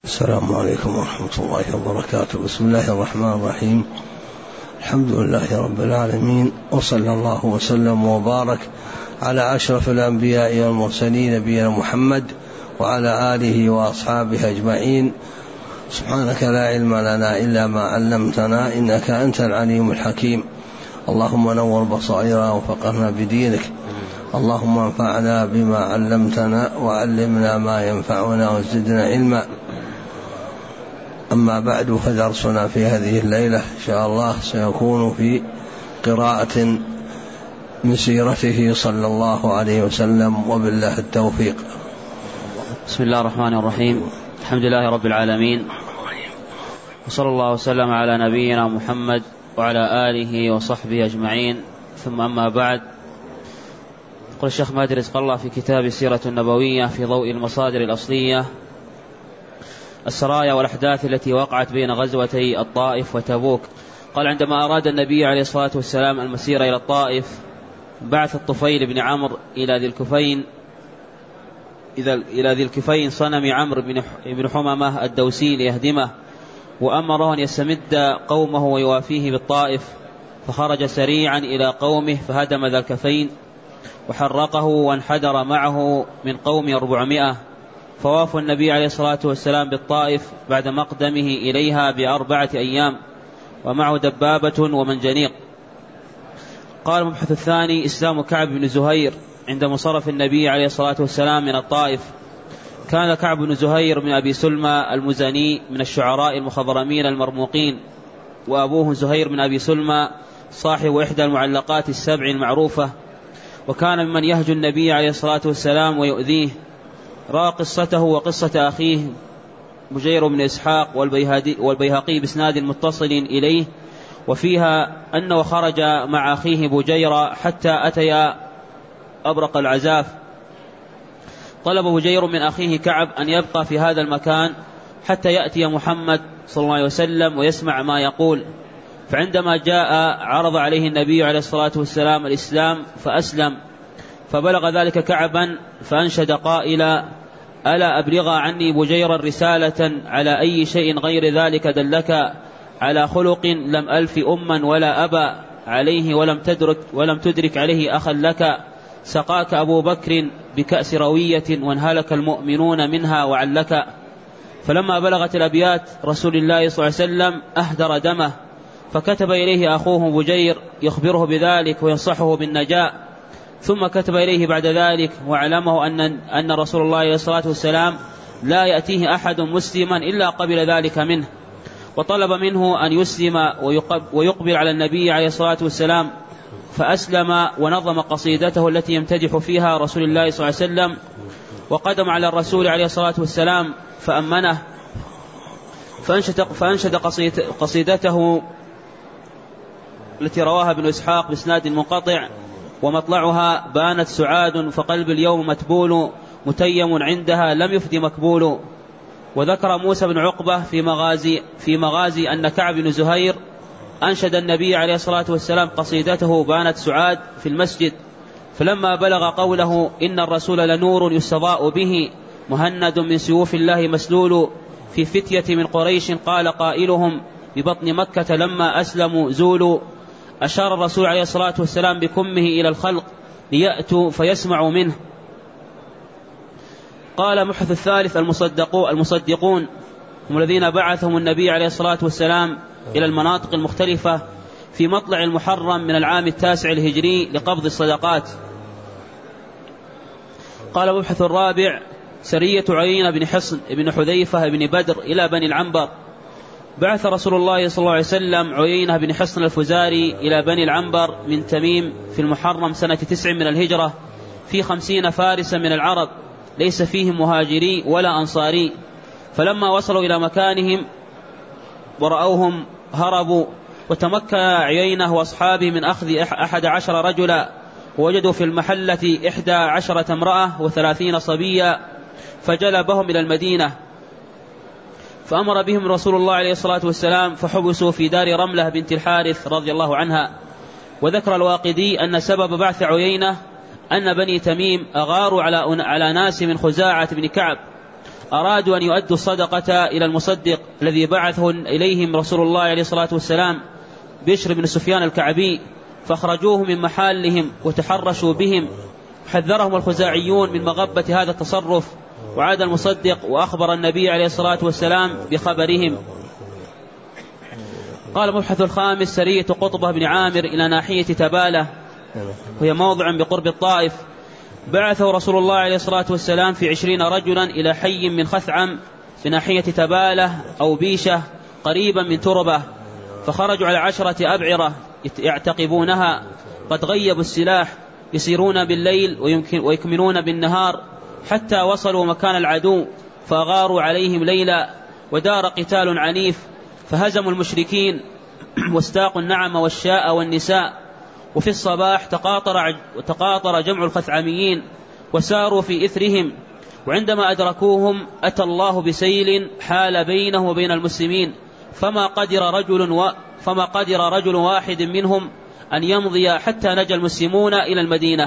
السلام عليكم ورحمة الله وبركاته. بسم الله الرحمن الرحيم. الحمد لله رب العالمين، وصلى الله وسلم وبارك على أشرف الأنبياء والمرسلين نبينا محمد وعلى آله وأصحابه أجمعين. سبحانك لا علم لنا إلا ما علمتنا إنك أنت العليم الحكيم. اللهم نور بصائرنا وفقهنا بدينك. اللهم انفعنا بما علمتنا وعلمنا ما ينفعنا وزدنا علما. أما بعد، فدرسنا في هذه الليلة إن شاء الله سيكون في قراءة من سيرته صلى الله عليه وسلم، وبالله التوفيق. بسم الله الرحمن الرحيم. الحمد لله رب العالمين، وصلى الله وسلم على نبينا محمد وعلى آله وصحبه أجمعين، ثم أما بعد. قال الشيخ مادي رزق الله في كتاب السيرة النبوية في ضوء المصادر الأصلية السرايا والأحداث التي وقعت بين غزوتي الطائف وتبوك. قال: عندما أراد النبي عليه الصلاة والسلام المسير إلى الطائف، بعث الطفيل بن عمرو إلى ذي الكفين صنم عمرو بن حمامة الدوسي ليهدمه، وأمره أن يستمد قومه ويوافيه بالطائف. فخرج سريعا إلى قومه فهدم ذا الكفين وحرقه، وانحدر معه من قوم 400. فوافوا النبي عليه الصلاة والسلام بالطائف بعد مقدمه إليها ب4 أيام، ومعه دبابة ومنجنيق. قال المبحث الثاني: إسلام كعب بن زهير عند منصرف النبي عليه الصلاة والسلام من الطائف. كان كعب بن زهير من أبي سلمى المزني من الشعراء المخضرمين المرموقين، وأبوه زهير من أبي سلمى صاحب إحدى المعلقات السبع المعروفة، وكان ممن يهجو النبي عليه الصلاة والسلام ويؤذيه. رأى قصته وقصة أخيه بجير بن إسحاق والبيهقي بإسناد متصل إليه، وفيها أنه خرج مع أخيه بجير حتى أتيا أبرق العزاف. طلب بجير من أخيه كعب أن يبقى في هذا المكان حتى يأتي محمد صلى الله عليه وسلم ويسمع ما يقول. فعندما جاء عرض عليه النبي عليه الصلاة والسلام الإسلام فأسلم. فبلغ ذلك كعبا فأنشد قائلا: ألا أبلغ عني بجيرا رسالة على أي شيء غير ذلك دلك على خلق لم ألف أما ولا أبا عليه ولم تدرك عليه أخا لك. سقاك أبو بكر بكأس روية وانهلك المؤمنون منها وعلك. فلما بلغت الأبيات رسول الله صلى الله عليه وسلم أهدر دمه، فكتب إليه أخوه بجير يخبره بذلك وينصحه بالنجاة. ثم كتب إليه بعد ذلك وعلمه أن رسول الله عليه الصلاة والسلام لا يأتيه أحد مسلما إلا قبل ذلك منه، وطلب منه أن يسلم ويقبل على النبي عليه الصلاة والسلام. فأسلم ونظم قصيدته التي يمتدح فيها رسول الله صلى الله عليه وسلم، وقدم على الرسول عليه الصلاة والسلام فأمنه، فأنشد قصيدته التي رواها ابن إسحاق بإسناد منقطع: ومطلعها بانت سعاد فقلب اليوم متبول، متيم عندها لم يفد مكبول. وذكر موسى بن عقبة في مغازي أن كعب بن زهير أنشد النبي عليه الصلاة والسلام قصيدته بانت سعاد في المسجد. فلما بلغ قوله: إن الرسول لنور يستضاء به مهند من سيوف الله مسلول، في فتية من قريش قال قائلهم ببطن مكة لما أسلموا زولوا، أشار الرسول عليه الصلاة والسلام بكمه إلى الخلق ليأتوا فيسمعوا منه. قال مبحث الثالث: المصدقون هم الذين بعثهم النبي عليه الصلاة والسلام إلى المناطق المختلفة في مطلع المحرم من العام 9 الهجري لقبض الصدقات. قال مبحث الرابع: سرية عيينة بن حصن بن حذيفة بن بدر إلى بني العنبر. بعث رسول الله صلى الله عليه وسلم عيينة بن حصن الفزاري إلى بني العنبر من تميم في المحرم سنة 9 من الهجرة، في 50 فارسا من العرب ليس فيهم مهاجري ولا أنصاري. فلما وصلوا إلى مكانهم ورأوهم هربوا، وتمكن عيينة وأصحابه من أخذ 11 رجلا، ووجدوا في المحلة 11 امرأة و30 صبيا، فجلبهم إلى المدينة. فأمر بهم رسول الله عليه الصلاة والسلام فحبسوا في دار رملة بنت الحارث رضي الله عنها. وذكر الواقدي أن سبب بعث عيينة أن بني تميم أغاروا على ناس من خزاعة بن كعب، أرادوا أن يؤدوا الصدقة إلى المصدق الذي بعثه إليهم رسول الله عليه الصلاة والسلام بشر بن سفيان الكعبي، فأخرجوه من محلهم وتحرشوا بهم. حذرهم الخزاعيون من مغبة هذا التصرف، وعاد المصدق وأخبر النبي عليه الصلاة والسلام بخبرهم. قال مبحث الخامس: سرية قطبة بن عامر إلى ناحية تبالة، وهي موضع بقرب الطائف. بعثه رسول الله عليه الصلاة والسلام في 20 رجلا إلى حي من خثعم بناحية تبالة أو بيشة قريبا من تربة، فخرجوا على 10 أبعرة يعتقبونها، قد غيبوا السلاح، يسيرون بالليل ويكمنون بالنهار، حتى وصلوا مكان العدو فأغاروا عليهم ليلا، ودار قتال عنيف، فهزموا المشركين واستاقوا النعم والشاء والنساء. وفي الصباح تقاطر جمع الخثعميين وساروا في إثرهم، وعندما أدركوهم أتى الله بسيل حال بينه وبين المسلمين، فما قدر رجل واحد منهم أن يمضي حتى نجا المسلمون إلى المدينة.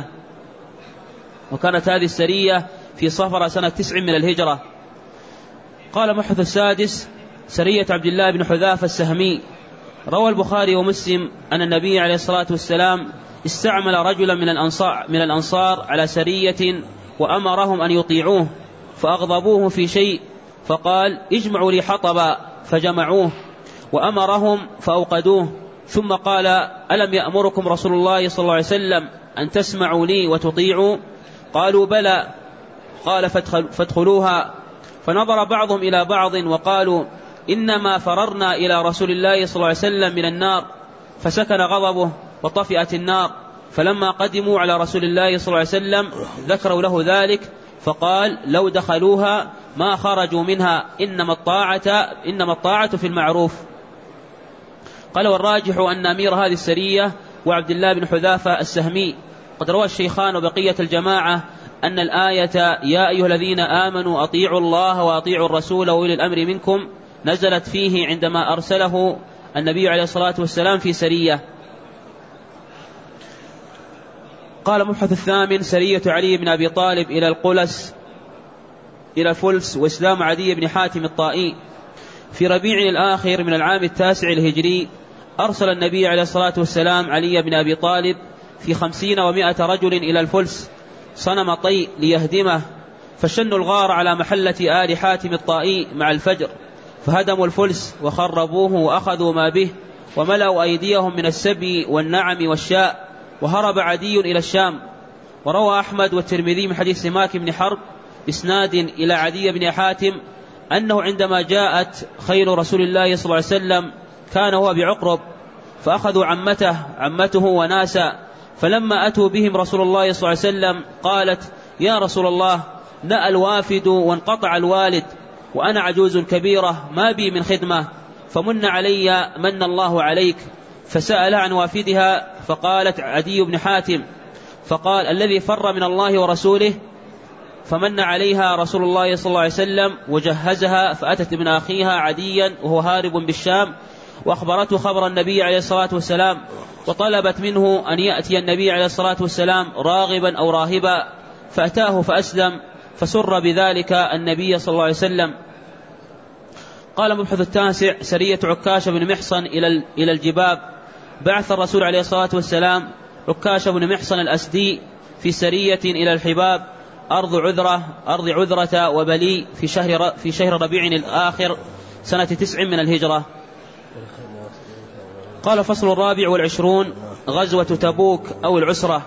وكانت هذه السرية في صفر سنة 9 من الهجرة. قال مبحث السادس: سرية عبد الله بن حذافة السهمي. روى البخاري ومسلم أن النبي عليه الصلاة والسلام استعمل رجلا من الأنصار على سرية وأمرهم أن يطيعوه، فأغضبوه في شيء، فقال: اجمعوا لي حطبا، فجمعوه، وأمرهم فأوقدوه، ثم قال: ألم يأمركم رسول الله صلى الله عليه وسلم أن تسمعوا لي وتطيعوا؟ قالوا: بلى. قال: فادخلوها. فنظر بعضهم إلى بعض وقالوا: إنما فررنا إلى رسول الله صلى الله عليه وسلم من النار، فسكن غضبه وطفئت النار. فلما قدموا على رسول الله صلى الله عليه وسلم ذكروا له ذلك، فقال: لو دخلوها ما خرجوا منها، إنما الطاعة في المعروف. قال: والراجح أن أمير هذه السرية وعبد الله بن حذافة السهمي. قد روى الشيخان وبقية الجماعة أن الآية يا أيها الذين آمنوا أطيعوا الله وأطيعوا الرسول وأولي الأمر منكم نزلت فيه عندما أرسله النبي عليه الصلاة والسلام في سرية. قال مبحث الثامن: سرية علي بن أبي طالب إلى الفلس، وإسلام عدي بن حاتم الطائي. في ربيع الآخر من العام 9 الهجري أرسل النبي عليه الصلاة والسلام علي بن أبي طالب في 50 و100 رجل إلى الفلس صنم طيء ليهدمه، فشنوا الغار على محلة آل حاتم الطائي مع الفجر، فهدموا الفلس وخربوه وأخذوا ما به، وملأوا أيديهم من السبي والنعم والشاء، وهرب عدي إلى الشام. وروى أحمد والترمذي من حديث سماك بن حرب بإسناد إلى عدي بن حاتم أنه عندما جاءت خيل رسول الله صلى الله عليه وسلم كان هو بعقرب، فأخذوا عمته وناسا، فلما أتوا بهم رسول الله صلى الله عليه وسلم قالت: يا رسول الله، نأى الوافد وانقطع الوالد، وأنا عجوز كبيرة ما بي من خدمة، فمن علي من الله عليك. فسأل عن وافدها، فقالت عدي بن حاتم، فقال: الذي فر من الله ورسوله. فمن عليها رسول الله صلى الله عليه وسلم وجهزها، فأتت ابن أخيها عديا وهو هارب بالشام، وأخبرته خبر النبي عليه الصلاة والسلام، وطلبت منه أن يأتي النبي عليه الصلاة والسلام راغبا أو راهبا، فأتاه فأسلم، فسر بذلك النبي صلى الله عليه وسلم. قال مبحث التاسع: سرية عكاش بن محصن إلى الجباب. بعث الرسول عليه الصلاة والسلام عكاش بن محصن الأسدي في سرية إلى الحباب أرض عذرة وبلي في شهر ربيع الآخر سنة 9 من الهجرة. قال: فصل الرابع والعشرون: غزوة تبوك أو العسرة.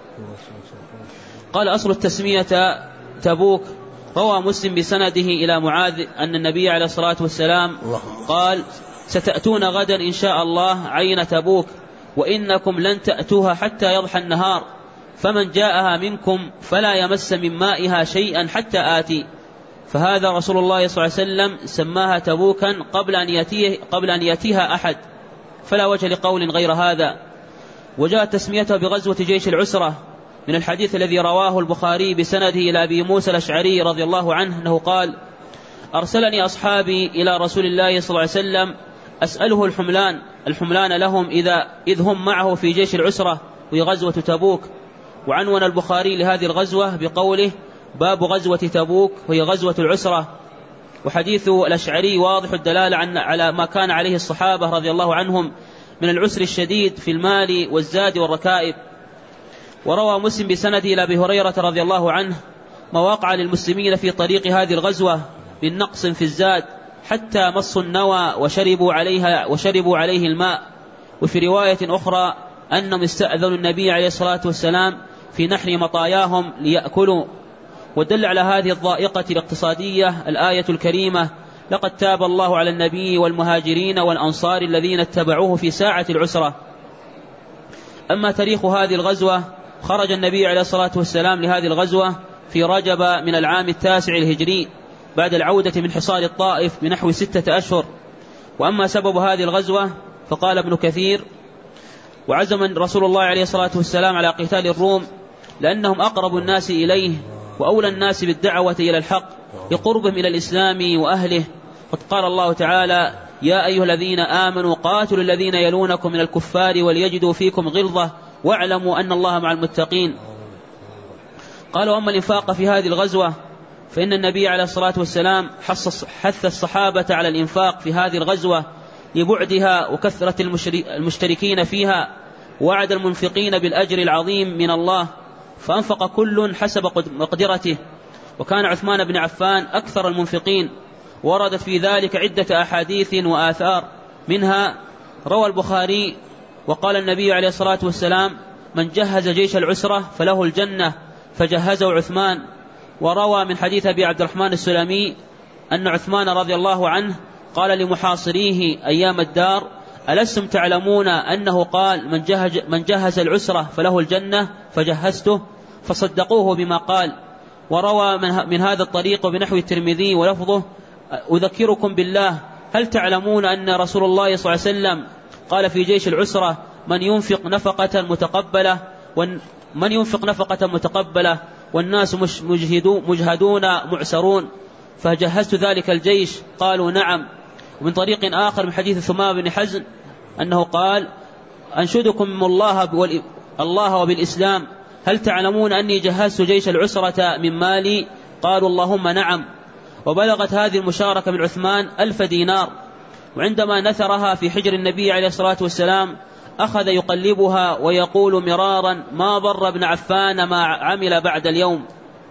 قال: أصل التسمية تبوك. روى مسلم بسنده إلى معاذ أن النبي عليه الصلاة والسلام قال: ستأتون غدا إن شاء الله عين تبوك، وإنكم لن تأتوها حتى يضحى النهار، فمن جاءها منكم فلا يمس من مائها شيئا حتى آتي. فهذا رسول الله صلى الله عليه وسلم سماها تبوكا قبل أن يأتيها أحد، فلا وجه لقول غير هذا. وجاء تسميتها بغزوة جيش العسرة من الحديث الذي رواه البخاري بسنده إلى أبي موسى الأشعري رضي الله عنه أنه قال: أرسلني أصحابي إلى رسول الله صلى الله عليه وسلم أسأله الحملان لهم إذ هم معه في جيش العسرة وهي غزوة تبوك. وعنون البخاري لهذه الغزوة بقوله: باب غزوة تبوك وهي غزوة العسرة، وحديث الأشعري واضح الدلالة على ما كان عليه الصحابة رضي الله عنهم من العسر الشديد في المال والزاد والركائب. وروى مسلم بسند إلى أبي هريرة رضي الله عنه ما وقع للمسلمين في طريق هذه الغزوة من نقص في الزاد حتى مصوا النوى وشربوا عليه الماء. وفي رواية أخرى أنهم استأذنوا النبي عليه الصلاة والسلام في نحر مطاياهم ليأكلوا. ودل على هذه الضائقة الاقتصادية الآية الكريمة: لقد تاب الله على النبي والمهاجرين والأنصار الذين اتبعوه في ساعة العسرة. أما تاريخ هذه الغزوة، خرج النبي عليه الصلاة والسلام لهذه الغزوة في رجب من العام 9 الهجري بعد العودة من حصار الطائف بنحو 6 أشهر. وأما سبب هذه الغزوة فقال ابن كثير: وعزم رسول الله عليه الصلاة والسلام على قتال الروم لأنهم أقرب الناس إليه وأولى الناس بالدعوة إلى الحق لقربهم إلى الإسلام وأهله. قد قال الله تعالى: يا أيها الذين آمنوا قاتلوا الذين يلونكم من الكفار وليجدوا فيكم غلظة واعلموا أن الله مع المتقين. قال: وأما الإنفاق في هذه الغزوة فإن النبي عليه الصلاة والسلام حث الصحابة على الإنفاق في هذه الغزوة لبعدها وكثرة المشتركين فيها، وعد المنفقين بالأجر العظيم من الله، فأنفق كل حسب مقدرته. وكان عثمان بن عفان أكثر المنفقين، وردت في ذلك عدة أحاديث وآثار، منها روى البخاري: وقال النبي عليه الصلاة والسلام: من جهز جيش العسرة فله الجنة، فجهزه عثمان. وروى من حديث أبي عبد الرحمن السلمي أن عثمان رضي الله عنه قال لمحاصريه أيام الدار: ألستم تعلمون أنه قال من جهز العسرة فله الجنة فجهزته؟ فصدقوه بما قال. وروى من هذا الطريق بنحو الترمذي ولفظه: أذكركم بالله، هل تعلمون أن رسول الله صلى الله عليه وسلم قال في جيش العسرة: من ينفق نفقة متقبلة والناس مجهدون معسرون، فجهزت ذلك الجيش؟ قالوا: نعم. ومن طريق آخر من حديث ثمامة بن حزن أنه قال: أنشدكم الله وبالإسلام، هل تعلمون أني جهزت جيش العسرة من مالي؟ قالوا: اللهم نعم. وبلغت هذه المشاركة من عثمان 1000 دينار. وعندما نثرها في حجر النبي عليه الصلاة والسلام أخذ يقلبها ويقول مرارا: ما ضر ابن عفان ما عمل بعد اليوم.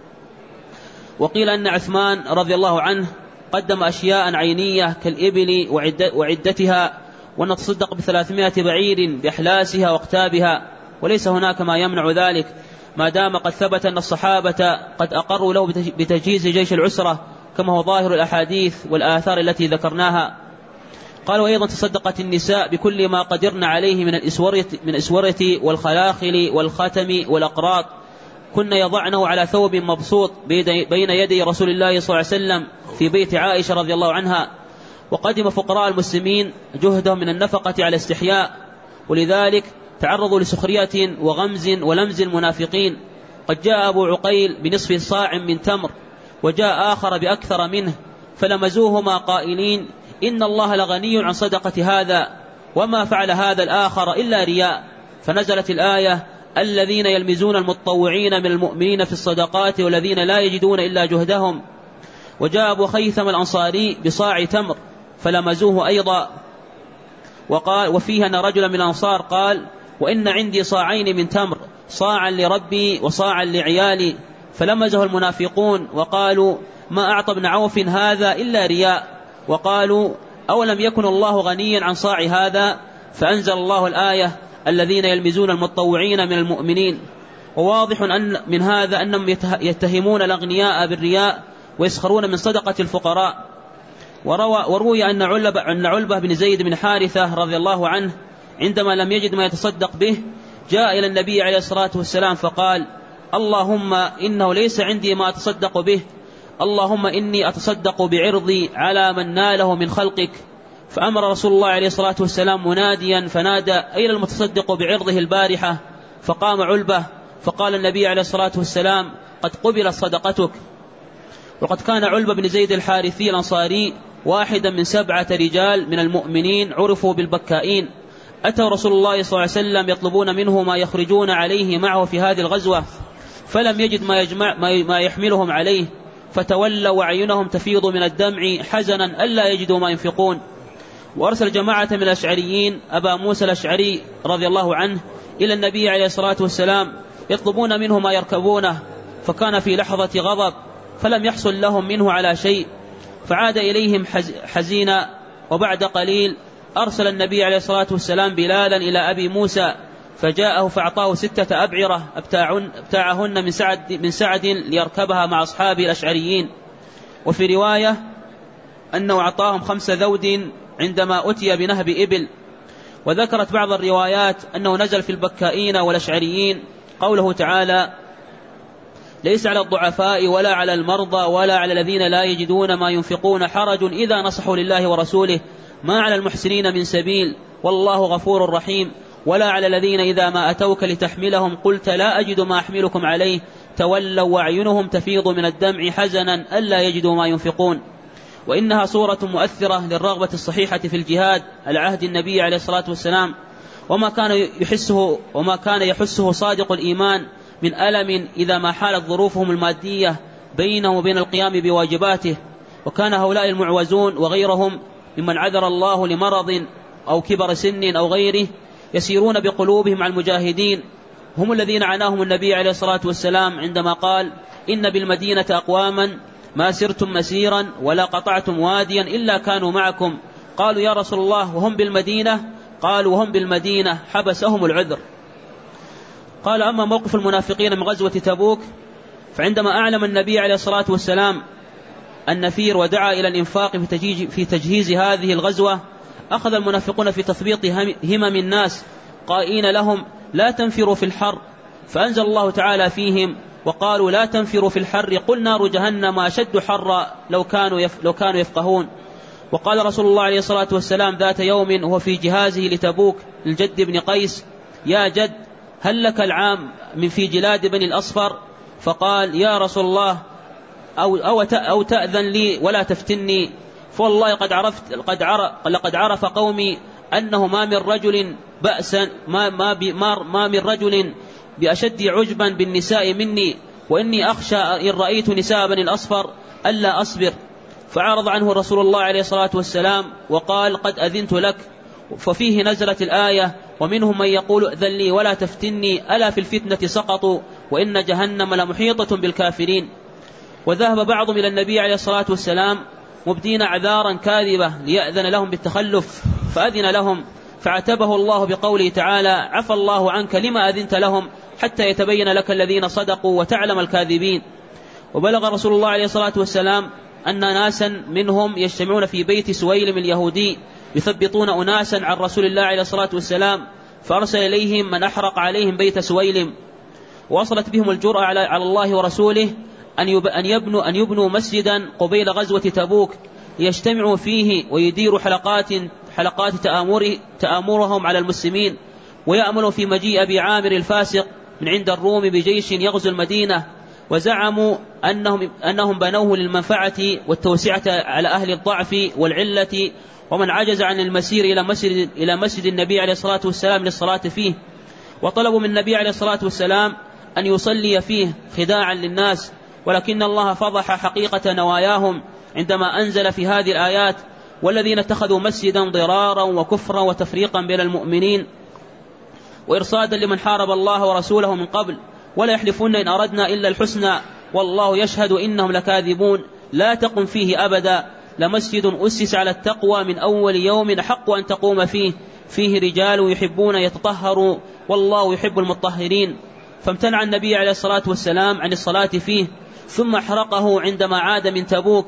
وقيل أن عثمان رضي الله عنه قدم أشياء عينية كالإبل وعدتها، ونتصدق ب300 بعير بأحلاسها واقتابها، وليس هناك ما يمنع ذلك ما دام قد ثبت أن الصحابة قد أقروا له بتجهيز جيش العسرة كما هو ظاهر الأحاديث والآثار التي ذكرناها. قال: وأيضا تصدقت النساء بكل ما قدرن عليه من الأسورة والخلاخل والختم والأقراط، كن يضعنه على ثوب مبسوط بين يدي رسول الله صلى الله عليه وسلم في بيت عائشة رضي الله عنها. وقدم فقراء المسلمين جهدهم من النفقة على استحياء، ولذلك تعرضوا لسخرية وغمز ولمز المنافقين. قد جاء أبو عقيل بنصف صاع من تمر، وجاء آخر بأكثر منه، فلمزوهما قائلين: إن الله لغني عن صدقة هذا، وما فعل هذا الآخر إلا رياء. فنزلت الآية: الذين يلمزون المتطوعين من المؤمنين في الصدقات والذين لا يجدون إلا جهدهم. وجاء أبو خيثم الأنصاري بصاع تمر فلمزوه أيضا. وقال: وفيها أن رجلا من الأنصار قال: وإن عندي صاعين من تمر، صاعا لربي وصاعا لعيالي. فلمزه المنافقون وقالوا: ما أعطى ابن عوف هذا إلا رياء. وقالوا: أولم يكن الله غنيا عن صاع هذا؟ فأنزل الله الآية: الذين يلمزون المتطوعين من المؤمنين. وواضح أن من هذا أنهم يتهمون الأغنياء بالرياء ويسخرون من صدقة الفقراء. وروي أن علبة بن زيد بن حارثة رضي الله عنه عندما لم يجد ما يتصدق به جاء إلى النبي عليه الصلاة والسلام فقال: اللهم إنه ليس عندي ما أتصدق به، اللهم إني أتصدق بعرضي على من ناله من خلقك. فأمر رسول الله عليه الصلاة والسلام مناديا فنادى: أين المتصدق بعرضه البارحة؟ فقام علبة، فقال النبي عليه الصلاة والسلام: قد قبلت صدقتك. وقد كان علبة بن زيد الحارثي الأنصاري واحدا من 7 رجال من المؤمنين عرفوا بالبكائين، أتوا رسول الله صلى الله عليه وسلم يطلبون منه ما يخرجون عليه معه في هذه الغزوة، فلم يجد ما يحملهم عليه، فتولوا وأعينهم تفيض من الدمع حزنا ألا يجدوا ما ينفقون. وأرسل جماعة من الأشعريين أبا موسى الأشعري رضي الله عنه إلى النبي عليه الصلاة والسلام يطلبون منه ما يركبونه، فكان في لحظة غضب فلم يحصل لهم منه على شيء، فعاد إليهم حزينا. وبعد قليل أرسل النبي عليه الصلاة والسلام بلالا إلى أبي موسى فجاءه فأعطاه 6 أبعرة ابتاعهن من سعد ليركبها مع أصحابه الأشعريين. وفي رواية أنه أعطاهم 5 ذود عندما أتي بنهب إبل. وذكرت بعض الروايات أنه نزل في البكائين والأشعريين قوله تعالى: ليس على الضعفاء ولا على المرضى ولا على الذين لا يجدون ما ينفقون حرج إذا نصحوا لله ورسوله ما على المحسنين من سبيل والله غفور رحيم، ولا على الذين إذا ما أتوك لتحملهم قلت لا أجد ما أحملكم عليه تولوا وأعينهم تفيض من الدمع حزنا ألا يجدوا ما ينفقون. وإنها صورة مؤثرة للرغبة الصحيحة في الجهاد على عهد النبي عليه الصلاة والسلام، وما كان يحسه صادق الإيمان من ألم إذا ما حالت ظروفهم المادية بينه وبين القيام بواجباته. وكان هؤلاء المعوزون وغيرهم ممن عذر الله لمرض أو كبر سن أو غيره يسيرون بقلوبهم مع المجاهدين، هم الذين عناهم النبي عليه الصلاة والسلام عندما قال: إن بالمدينة أقواما ما سرتم مسيرا ولا قطعتم واديا إلا كانوا معكم. قالوا: يا رسول الله وهم بالمدينة؟ قالوا: وهم بالمدينة حبسهم العذر. قال: أما موقف المنافقين من غزوة تبوك، فعندما أعلم النبي عليه الصلاة والسلام النفير ودعا إلى الإنفاق في تجهيز هذه الغزوة، أخذ المنافقون في تثبيط همم الناس قائلين لهم: لا تنفروا في الحر، فأنزل الله تعالى فيهم وقالوا: لا تنفروا في الحر قل نار جهنم أشد حرا لو كانوا يفقهون. وقال رسول الله عليه الصلاة والسلام ذات يوم وهو في جهازه لتبوك للجد بن قيس: يا جد هل لك العام من في جلاد بني الأصفر؟ فقال: يا رسول الله أو تأذن لي ولا تفتني، فوالله لقد عرف قومي أنه ما من رجل بأسا ما من رجل بأشد عجبا بالنساء مني، وإني أخشى إن رأيت نساء بني الأصفر ألا أصبر. فعرض عنه رسول الله عليه الصلاة والسلام وقال: قد أذنت لك. ففيه نزلت الآية: ومنهم من يقول ائذن لي ولا تفتني ألا في الفتنة سقطوا وإن جهنم لمحيطة بالكافرين. وذهب بعضهم إلى النبي عليه الصلاة والسلام مبدين أعذارا كاذبة ليأذن لهم بالتخلف، فأذن لهم، فعتبه الله بقوله تعالى: عفى الله عنك لما أذنت لهم حتى يتبين لك الذين صدقوا وتعلم الكاذبين. وبلغ رسول الله عليه الصلاة والسلام أن ناسا منهم يجتمعون في بيت سويلم اليهودي يثبطون أناسا عن رسول الله عليه الصلاة والسلام، فأرسل إليهم من أحرق عليهم بيت سويلم. وصلت بهم الجرأة على الله ورسوله أن يبنوا مسجدا قبيل غزوة تبوك يجتمعوا فيه ويديروا حلقات تآمرهم على المسلمين، ويأملوا في مجيء أبي عامر الفاسق من عند الروم بجيش يغزو المدينة. وزعموا أنهم بنوه للمنفعة والتوسعة على أهل الضعف والعلة ومن عجز عن المسير إلى مسجد النبي عليه الصلاة والسلام للصلاة فيه. وطلبوا من النبي عليه الصلاة والسلام أن يصلي فيه خداعا للناس، ولكن الله فضح حقيقة نواياهم عندما أنزل في هذه الآيات: والذين اتخذوا مسجدا ضرارا وكفرا وتفريقا بين المؤمنين وإرصادا لمن حارب الله ورسوله من قبل ولا يحلفون إن أردنا إلا الحسنى والله يشهد إنهم لكاذبون لا تقم فيه أبدا لمسجد أسس على التقوى من أول يوم حق أن تقوم فيه رجال يحبون يتطهروا والله يحب المطهرين. فامتنع النبي عليه الصلاة والسلام عن الصلاة فيه، ثم احرقه عندما عاد من تبوك،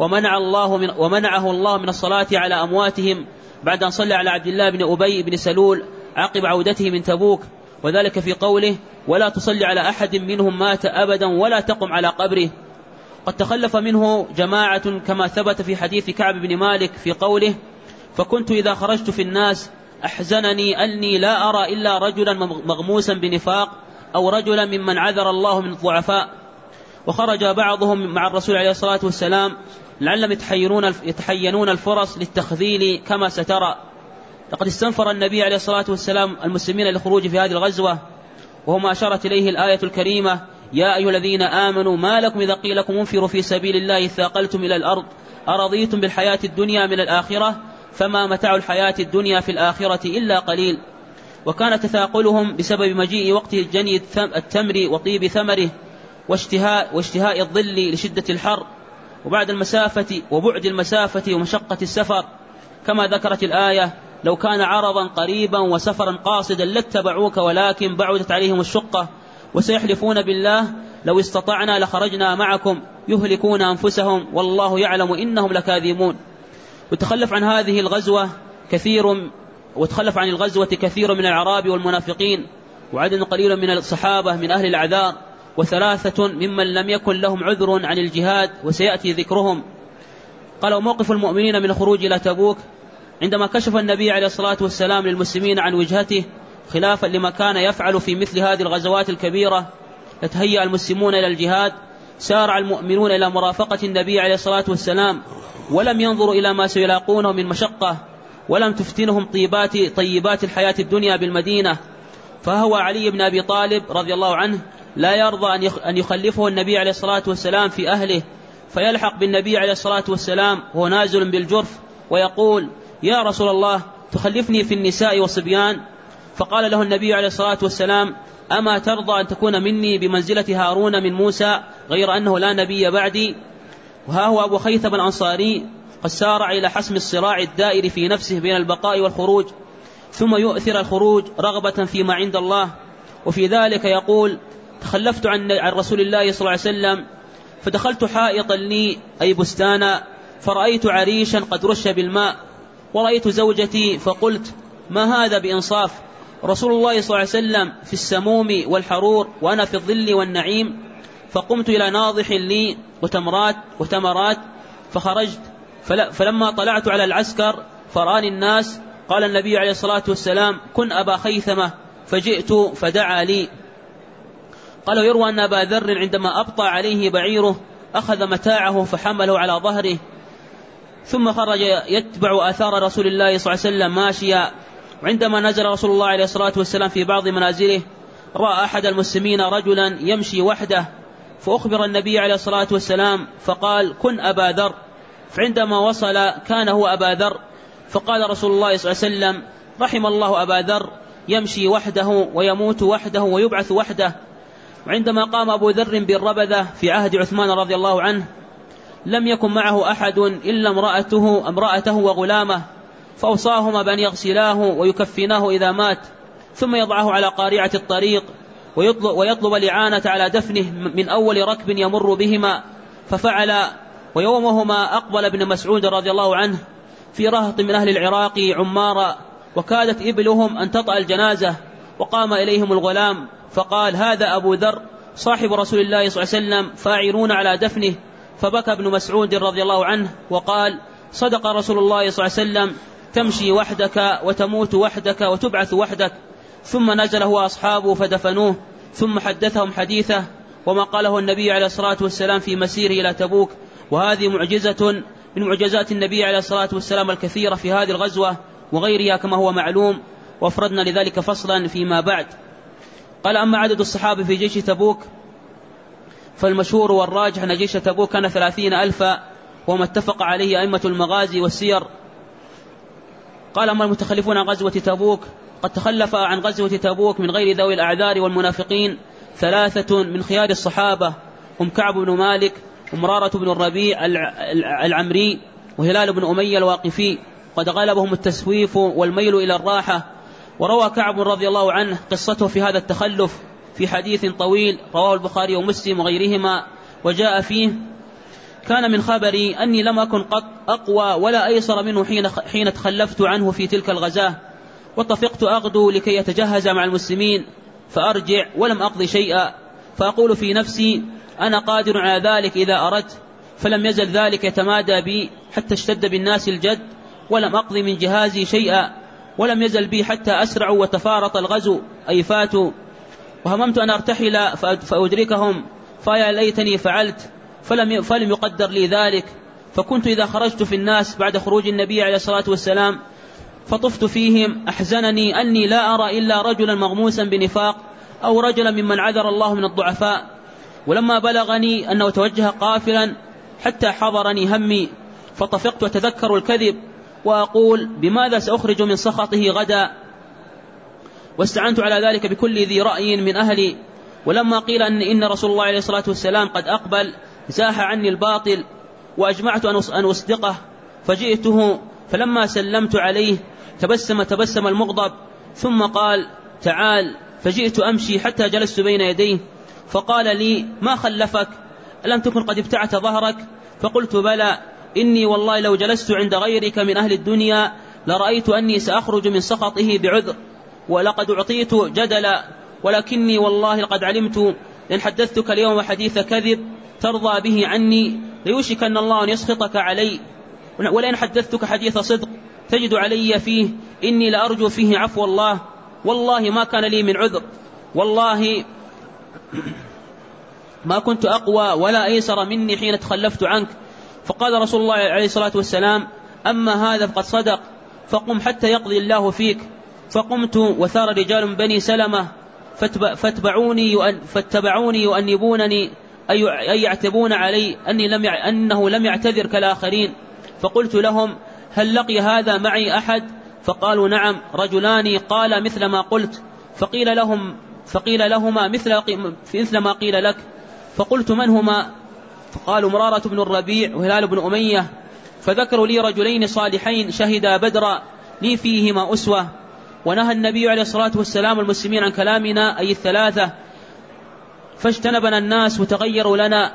ومنعه الله من الصلاة على أمواتهم بعد أن صلى على عبد الله بن أبي بن سلول عقب عودته من تبوك، وذلك في قوله: ولا تصلي على أحد منهم مات أبدا ولا تقم على قبره. قد تخلف منه جماعة كما ثبت في حديث كعب بن مالك في قوله: فكنت إذا خرجت في الناس أحزنني أني لا أرى إلا رجلا مغموسا بنفاق أو رجلا ممن عذر الله من الضعفاء. وخرج بعضهم مع الرسول عليه الصلاة والسلام لعلهم يتحينون الفرص للتخذيل كما سترى. لقد استنفر النبي عليه الصلاة والسلام المسلمين للخروج في هذه الغزوة، وهو ما أشارت إليه الآية الكريمة: يا أيها الذين آمنوا ما لكم إذا قيل لكم انفروا في سبيل الله ثاقلتم إلى الأرض أرضيتم بالحياة الدنيا من الآخرة فما متاع الحياة الدنيا في الآخرة إلا قليل. وكان تثاقلهم بسبب مجيء وقت جني التمر وطيب ثمره واشتهاء الظل لشدة الحر وبعد المسافة ومشقة السفر، كما ذكرت الآية: لو كان عرضا قريبا وسفرا قاصدا لاتبعوك ولكن بعدت عليهم الشقة وسيحلفون بالله لو استطعنا لخرجنا معكم يهلكون أنفسهم والله يعلم إنهم لكاذبون. وتخلف عن الغزوة كثير من الأعراب والمنافقين، وعدد قليل من الصحابة من أهل الأعذار، وثلاثة ممن لم يكن لهم عذر عن الجهاد وسيأتي ذكرهم. قال: وموقف المؤمنين من الخروج إلى تبوك: عندما كشف النبي عليه الصلاة والسلام للمسلمين عن وجهته خلافا لما كان يفعل في مثل هذه الغزوات الكبيرة لتهيأ المسلمون إلى الجهاد، سارع المؤمنون إلى مرافقة النبي عليه الصلاة والسلام ولم ينظروا إلى ما سيلاقونه من مشقة، ولم تفتنهم طيبات الحياة الدنيا بالمدينة. فهو علي بن أبي طالب رضي الله عنه لا يرضى أن يخلفه النبي عليه الصلاة والسلام في أهله، فيلحق بالنبي عليه الصلاة والسلام وهو نازل بالجرف ويقول: يا رسول الله تخلفني في النساء والصبيان؟ فقال له النبي عليه الصلاة والسلام: أما ترضى أن تكون مني بمنزلة هارون من موسى غير أنه لا نبي بعدي؟ وها هو أبو خيثم الأنصاري قد سارع إلى حسم الصراع الدائر في نفسه بين البقاء والخروج، ثم يؤثر الخروج رغبة فيما عند الله. وفي ذلك يقول: تخلفت عن رسول الله صلى الله عليه وسلم فدخلت حائطا لي أي بستانا فرأيت عريشا قد رش بالماء، ورأيت زوجتي فقلت: ما هذا بإنصاف؟ رسول الله صلى الله عليه وسلم في السموم والحرور وأنا في الظل والنعيم. فقمت إلى ناضح لي وتمرات فخرجت، فلما طلعت على العسكر فرآني الناس قال النبي عليه الصلاة والسلام: كن أبا خيثمة، فجئت فدعا لي. قال: يروى أن أبا ذر عندما أبطأ عليه بعيره أخذ متاعه فحمله على ظهره ثم خرج يتبع آثار رسول الله صلى الله عليه وسلم ماشيا. وعندما نزل رسول الله عليه الصلاة والسلام في بعض منازله رأى أحد المسلمين رجلا يمشي وحده، فأخبر النبي عليه الصلاة والسلام فقال: كن أبا ذر. فعندما وصل كان هو أبا ذر، فقال رسول الله صلى الله عليه وسلم: رحم الله أبا ذر، يمشي وحده ويموت وحده ويبعث وحده. وعندما قام أبو ذر بالربذة في عهد عثمان رضي الله عنه لم يكن معه أحد إلا امرأته وغلامه، فأوصاهما بأن يغسلاه ويكفناه إذا مات، ثم يضعه على قارعة الطريق ويطلب الإعانة على دفنه من أول ركب يمر بهما، ففعل. ويومهما أقبل ابن مسعود رضي الله عنه في رهط من أهل العراق عمارا، وكادت إبلهم أن تطأ الجنازة، وقام إليهم الغلام فقال: هذا أبو ذر صاحب رسول الله صلى الله عليه وسلم فاعلون على دفنه. فبكى ابن مسعود رضي الله عنه وقال: صدق رسول الله صلى الله عليه وسلم، تمشي وحدك وتموت وحدك وتبعث وحدك. ثم نزل هو أصحابه فدفنوه، ثم حدثهم حديثه وما قاله النبي عليه الصلاة والسلام في مسيره إلى تبوك. وهذه معجزة من معجزات النبي عليه الصلاة والسلام الكثيرة في هذه الغزوة وغيرها كما هو معلوم، وافردنا لذلك فصلا فيما بعد. قال: أما عدد الصحابة في جيش تبوك فالمشهور والراجح أن جيش تبوك كان 30,000، وما اتفق عليه أئمة المغازي والسير. قال: أما المتخلفون عن غزوة تبوك قد تخلف عن غزوة تبوك من غير ذوي الأعذار والمنافقين 3 من خيار الصحابة، هم كعب بن مالك ومرارة بن الربيع العمري وهلال بن أمية الواقفي، قد غلبهم التسويف والميل إلى الراحة. وروى كعب رضي الله عنه قصته في هذا التخلف في حديث طويل رواه البخاري ومسلم وغيرهما، وجاء فيه: كان من خبري أني لم أكن قط أقوى ولا أيسر منه حين تخلفت عنه في تلك الغزاة، وطفقت أغدو لكي يتجهز مع المسلمين فأرجع ولم أقضي شيئا، فأقول في نفسي: أنا قادر على ذلك إذا أردت. فلم يزل ذلك يتمادى بي حتى اشتد بالناس الجد، ولم أقضي من جهازي شيئا، ولم يزل بي حتى أسرعوا وتفارط الغزو أي فاتوا. وهممت أن أرتحل فأدركهم، فيا ليتني فعلت، فلم يقدر لي ذلك. فكنت إذا خرجت في الناس بعد خروج النبي عليه الصلاة والسلام فطفت فيهم أحزنني أني لا أرى إلا رجلا مغموسا بنفاق أو رجلا ممن عذر الله من الضعفاء، ولما بلغني أنه توجه قافلا حتى حضرني همي، فطفقت أتذكر الكذب وأقول بماذا سأخرج من سخطه غدا، واستعنت على ذلك بكل ذي رأي من أهلي. ولما قيل إن رسول الله عليه الصلاة والسلام قد أقبل زاح عني الباطل، وأجمعت أن أصدقه، فجئته فلما سلمت عليه تبسم المغضب، ثم قال تعال، فجئت أمشي حتى جلست بين يديه، فقال لي ما خلفك؟ ألم تكن قد ابتعت ظهرك؟ فقلت بلى، إني والله لو جلست عند غيرك من أهل الدنيا لرأيت أني سأخرج من سخطه بعذر، ولقد أعطيت جدلا، ولكني والله لقد علمت إن حدثتك اليوم حديث كذب ترضى به عني ليوشك أن الله أن يسخطك علي، ولئن حدثتك حديث صدق تجد علي فيه إني لأرجو فيه عفو الله، والله ما كان لي من عذر، والله ما كنت أقوى ولا أيسر مني حين تخلفت عنك. فقال رسول الله عليه الصلاة والسلام أما هذا فقد صدق، فقم حتى يقضي الله فيك. فقمت وثار رجال من بني سلمة فاتبعوني يؤنبونني أي يعتبون علي أنه لم يعتذر كالآخرين. فقلت لهم هل لقي هذا معي أحد؟ فقالوا نعم رجلان قال مثل ما قلت. فقيل لهما مثل ما قيل لك. فقلت من هما؟ فقالوا مرارة بن الربيع وهلال بن أمية. فذكروا لي رجلين صالحين شهدا بدرا لي فيهما أسوة. ونهى النبي عليه الصلاة والسلام المسلمين عن كلامنا أي الثلاثة، فاجتنبنا الناس وتغيروا لنا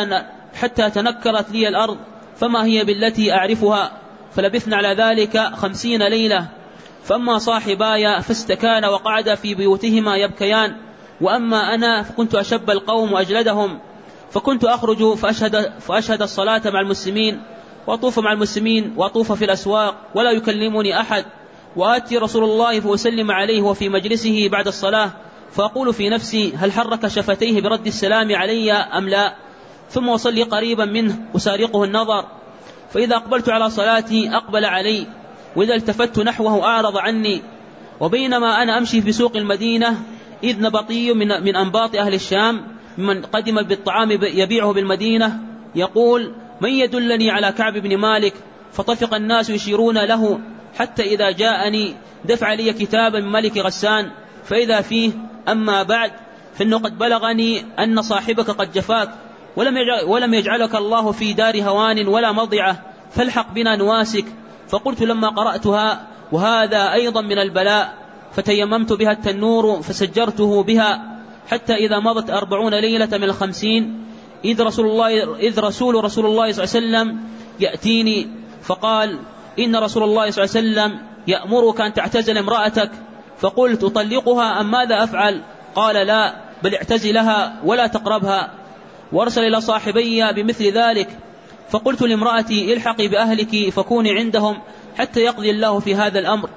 حتى تنكرت لي الأرض فما هي بالتي أعرفها، فلبثنا على ذلك 50 ليلة. فأما صاحبايا فاستكان وقعد في بيوتهما يبكيان، وأما أنا فكنت أشب القوم وأجلدهم، فكنت أخرج فأشهد الصلاة مع المسلمين وأطوف مع المسلمين وأطوف في الأسواق ولا يكلمني أحد، وآتي رسول الله فأسلم عليه وفي مجلسه بعد الصلاة، فأقول في نفسي هل حرك شفتيه برد السلام علي أم لا، ثم أصلي قريبا منه أسارقه النظر، فإذا أقبلت على صلاتي أقبل علي، وإذا التفت نحوه أعرض عني. وبينما أنا أمشي في سوق المدينة إذ نبطي من أنباط أهل الشام من قدم بالطعام يبيعه بالمدينة يقول من يدلني على كعب بن مالك؟ فطفق الناس يشيرون له، حتى إذا جاءني دفع لي كتابا من ملك غسان، فإذا فيه أما بعد فإنه قد بلغني أن صاحبك قد جفاك، ولم يجعلك الله في دار هوان ولا مضيعة، فالحق بنا نواسك. فقلت لما قرأتها وهذا أيضا من البلاء، فتيممت بها التنور فسجرته بها، حتى إذا مضت 40 ليلة من 50 إذ رسول الله صلى الله عليه وسلم يأتيني فقال إن رسول الله صلى الله عليه وسلم يأمرك أن تعتزل امرأتك. فقلت أطلقها أم ماذا أفعل؟ قال لا، بل اعتزلها ولا تقربها. وارسل إلى صاحبي بمثل ذلك. فقلت لامرأتي الحقي بأهلك فكوني عندهم حتى يقضي الله في هذا الأمر.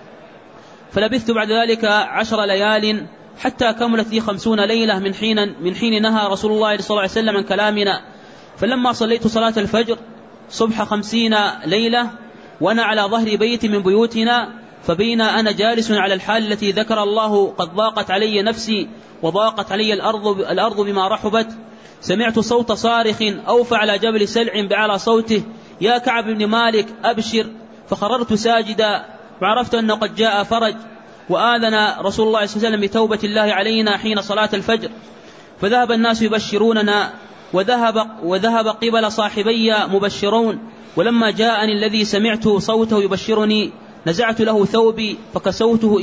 فلبثت بعد ذلك 10 ليال حتى كملت لي 50 ليلة من حين نهى رسول الله صلى الله عليه وسلم عن كلامنا. فلما صليت صلاة الفجر صبح 50 ليلة وأنا على ظهر بيت من بيوتنا، فبين أنا جالس على الحال التي ذكر الله قد ضاقت علي نفسي وضاقت علي الأرض بما رحبت، سمعت صوت صارخ أوفى على جبل سلع بعلى صوته يا كعب بن مالك أبشر، فخررت ساجدا وعرفت أنه قد جاء فرج، وآذن رسول الله صلى الله عليه وسلم بتوبة الله علينا حين صلاة الفجر. فذهب الناس يبشروننا وذهب قبل صاحبي مبشرون. ولما جاءني الذي سمعت صوته يبشرني نزعت له ثوبي فكسوته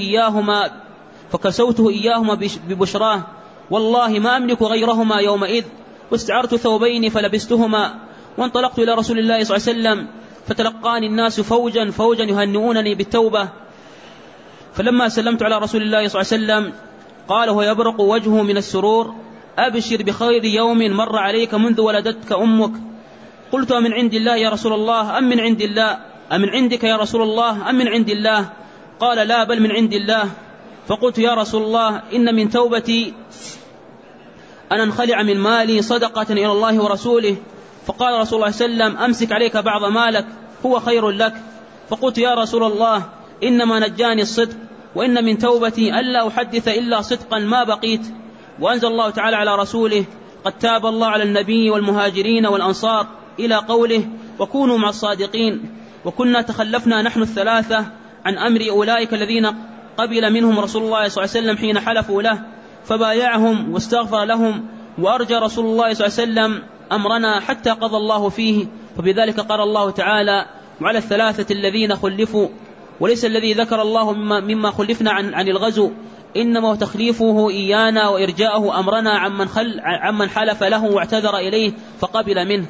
إياهما ببشراه، والله ما أملك غيرهما يومئذ، واستعرت ثوبين فلبستهما، وانطلقت إلى رسول الله صلى الله عليه وسلم فتلقاني الناس فوجا يهنئونني بالتوبة. فلما سلمت على رسول الله صلى الله عليه وسلم قال وهو يبرق وجهه من السرور أبشر بخير يوم مر عليك منذ ولدتك أمك. قلت أمن عند الله يا رسول الله أم من عند الله؟ أمن عندك يا رسول الله أم من عند الله؟ قال لا بل من عند الله. فقلت يا رسول الله إن من توبتي أن انخلع من مالي صدقة إلى الله ورسوله. فقال رسول الله صلى الله عليه وسلم أمسك عليك بعض مالك هو خير لك. فقلت يا رسول الله إنما نجاني الصدق، وإن من توبتي ألا أحدث إلا صدقا ما بقيت. وأنزل الله تعالى على رسوله قد تاب الله على النبي والمهاجرين والأنصار إلى قوله وكونوا مع الصادقين، وكنا تخلفنا نحن الثلاثة عن أمر أولئك الذين قبل منهم رسول الله صلى الله عليه وسلم حين حلفوا له فبايعهم واستغفر لهم، وأرجى رسول الله صلى الله عليه وسلم أمرنا حتى قضى الله فيه. فبذلك قال الله تعالى وعلى الثلاثة الذين خلفوا، وليس الذي ذكر الله مما خلفنا عن الغزو، إنما تخليفه إيانا وإرجاءه أمرنا عمن حلف له واعتذر إليه فقبل منه.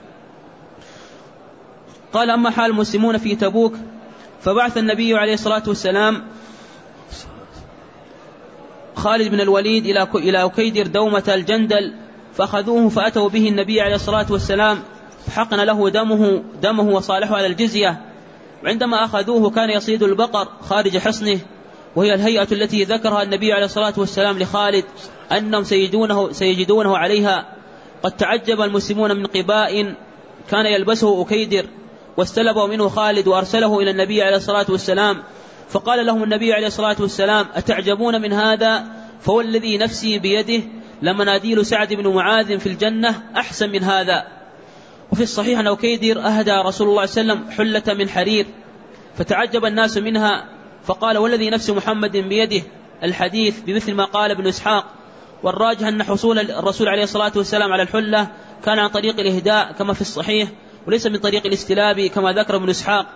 قال أما حال المسلمون في تبوك فبعث النبي عليه الصلاة والسلام خالد بن الوليد إلى أكيدر دومة الجندل، فأخذوه فأتوا به النبي عليه الصلاة والسلام فحقن له دمه وصالحه على الجزية. وعندما أخذوه كان يصيد البقر خارج حصنه، وهي الهيئة التي ذكرها النبي عليه الصلاة والسلام لخالد أنهم سيجدونه عليها. قد تعجب المسلمون من قباء كان يلبسه أكيدر، واستلبوا منه خالد وأرسله إلى النبي عليه الصلاة والسلام، فقال لهم النبي عليه الصلاة والسلام أتعجبون من هذا؟ فوالذي نفسي بيده لمناديل سعد بن معاذ في الجنة أحسن من هذا. وفي الصحيح أن أكيدر أهدى رسول الله صلى الله عليه وسلم حلة من حرير، فتعجب الناس منها، فقال والذي نفس محمد بيده الحديث بمثل ما قال ابن إسحاق. والراجح أن حصول الرسول عليه الصلاة والسلام على الحلة كان عن طريق الإهداء كما في الصحيح، وليس من طريق الاستلاب كما ذكر ابن إسحاق.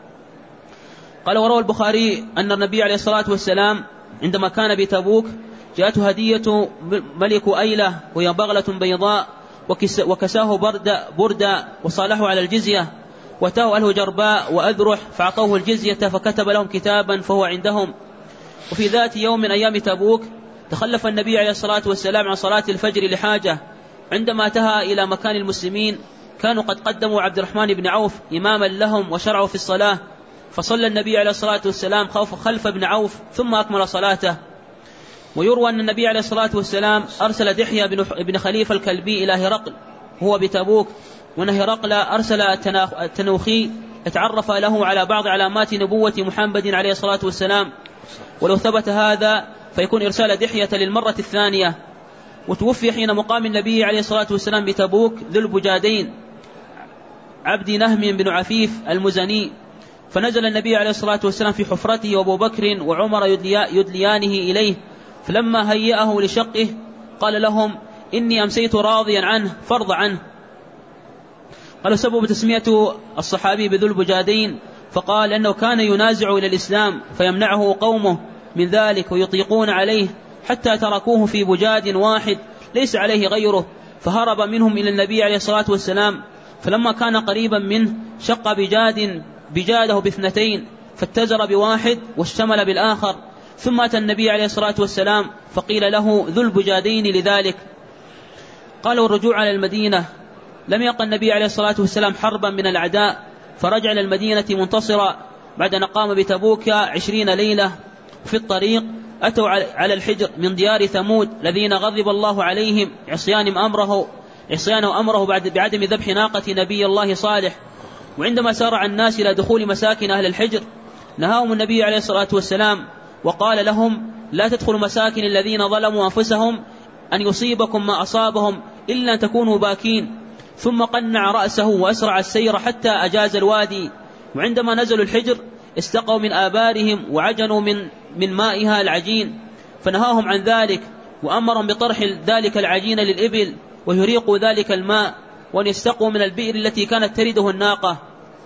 قال وروى البخاري أن النبي عليه الصلاة والسلام عندما كان بتبوك جاءته هدية ملك أيلة وهي بغلة بيضاء، وكساه بردة وصالحه على الجزية، واتاه أهله جرباء وأذرح فأعطوه الجزية، فكتب لهم كتابا فهو عندهم. وفي ذات يوم من أيام تبوك تخلف النبي عليه الصلاة والسلام عن صلاة الفجر لحاجة، عندما انتهى إلى مكان المسلمين كانوا قد قدموا عبد الرحمن بن عوف إماما لهم وشرعوا في الصلاة، فصلى النبي عليه الصلاة والسلام خلف ابن عوف ثم أكمل صلاته. ويروى أن النبي عليه الصلاة والسلام أرسل دحية بن خليفة الكلبي إلى هرقل وهو بتبوك، وأن هرقل أرسل التنوخي يتعرف له على بعض علامات نبوة محمد عليه الصلاة والسلام، ولو ثبت هذا فيكون إرسال دحية للمرة الثانية. وتوفي حين مقام النبي عليه الصلاة والسلام بتبوك ذو البجادين عبد نهم بن عفيف المزني، فنزل النبي عليه الصلاة والسلام في حفرته وأبو بكر وعمر يدليانه إليه، فلما هيأه لشقه قال لهم إني أمسيت راضيا عنه فارض عنه. قالوا سبب تسمية الصحابي بذو البجادين، فقال أنه كان ينازع إلى الإسلام فيمنعه قومه من ذلك ويطيقون عليه حتى تركوه في بجاد واحد ليس عليه غيره، فهرب منهم إلى النبي عليه الصلاة والسلام، فلما كان قريبا منه شق بجاده باثنتين، فاتزر بواحد واشتمل بالآخر، ثم أتى النبي عليه الصلاة والسلام فقيل له ذو البجادين لذلك. قالوا الرجوع على المدينة، لم يقل النبي عليه الصلاة والسلام حربا من الأعداء، فرجع إلى المدينة منتصرا بعد أن قام بتبوك 20 ليلة. في الطريق أتوا على الحجر من ديار ثمود الذين غضب الله عليهم عصيان أمره بعدم ذبح ناقة نبي الله صالح. وعندما سارع الناس إلى دخول مساكن أهل الحجر نهاهم النبي عليه الصلاة والسلام وقال لهم لا تدخلوا مساكن الذين ظلموا أنفسهم أن يصيبكم ما أصابهم إلا أن تكونوا باكين. ثم قنع رأسه وأسرع السير حتى أجاز الوادي. وعندما نزلوا الحجر استقوا من آبارهم وعجنوا من مائها العجين، فنهاهم عن ذلك وأمرهم بطرح ذلك العجين للإبل ويريقوا ذلك الماء، وأن يستقوا من البئر التي كانت ترده الناقة.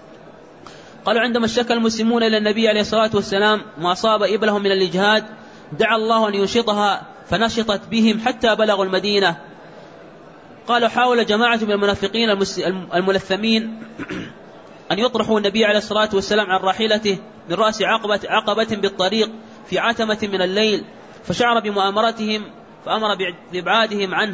قالوا عندما اشتكى المسلمون إلى النبي عليه الصلاة والسلام ما أصاب إبلهم من الإجهاد دعا الله أن ينشطها، فنشطت بهم حتى بلغوا المدينة. قالوا حاول جماعة من المنافقين الملثمين أن يطرحوا النبي عليه الصلاة والسلام عن راحلته من رأس عقبة بالطريق في عتمة من الليل، فشعر بمؤامرتهم فأمر بإبعادهم عنه.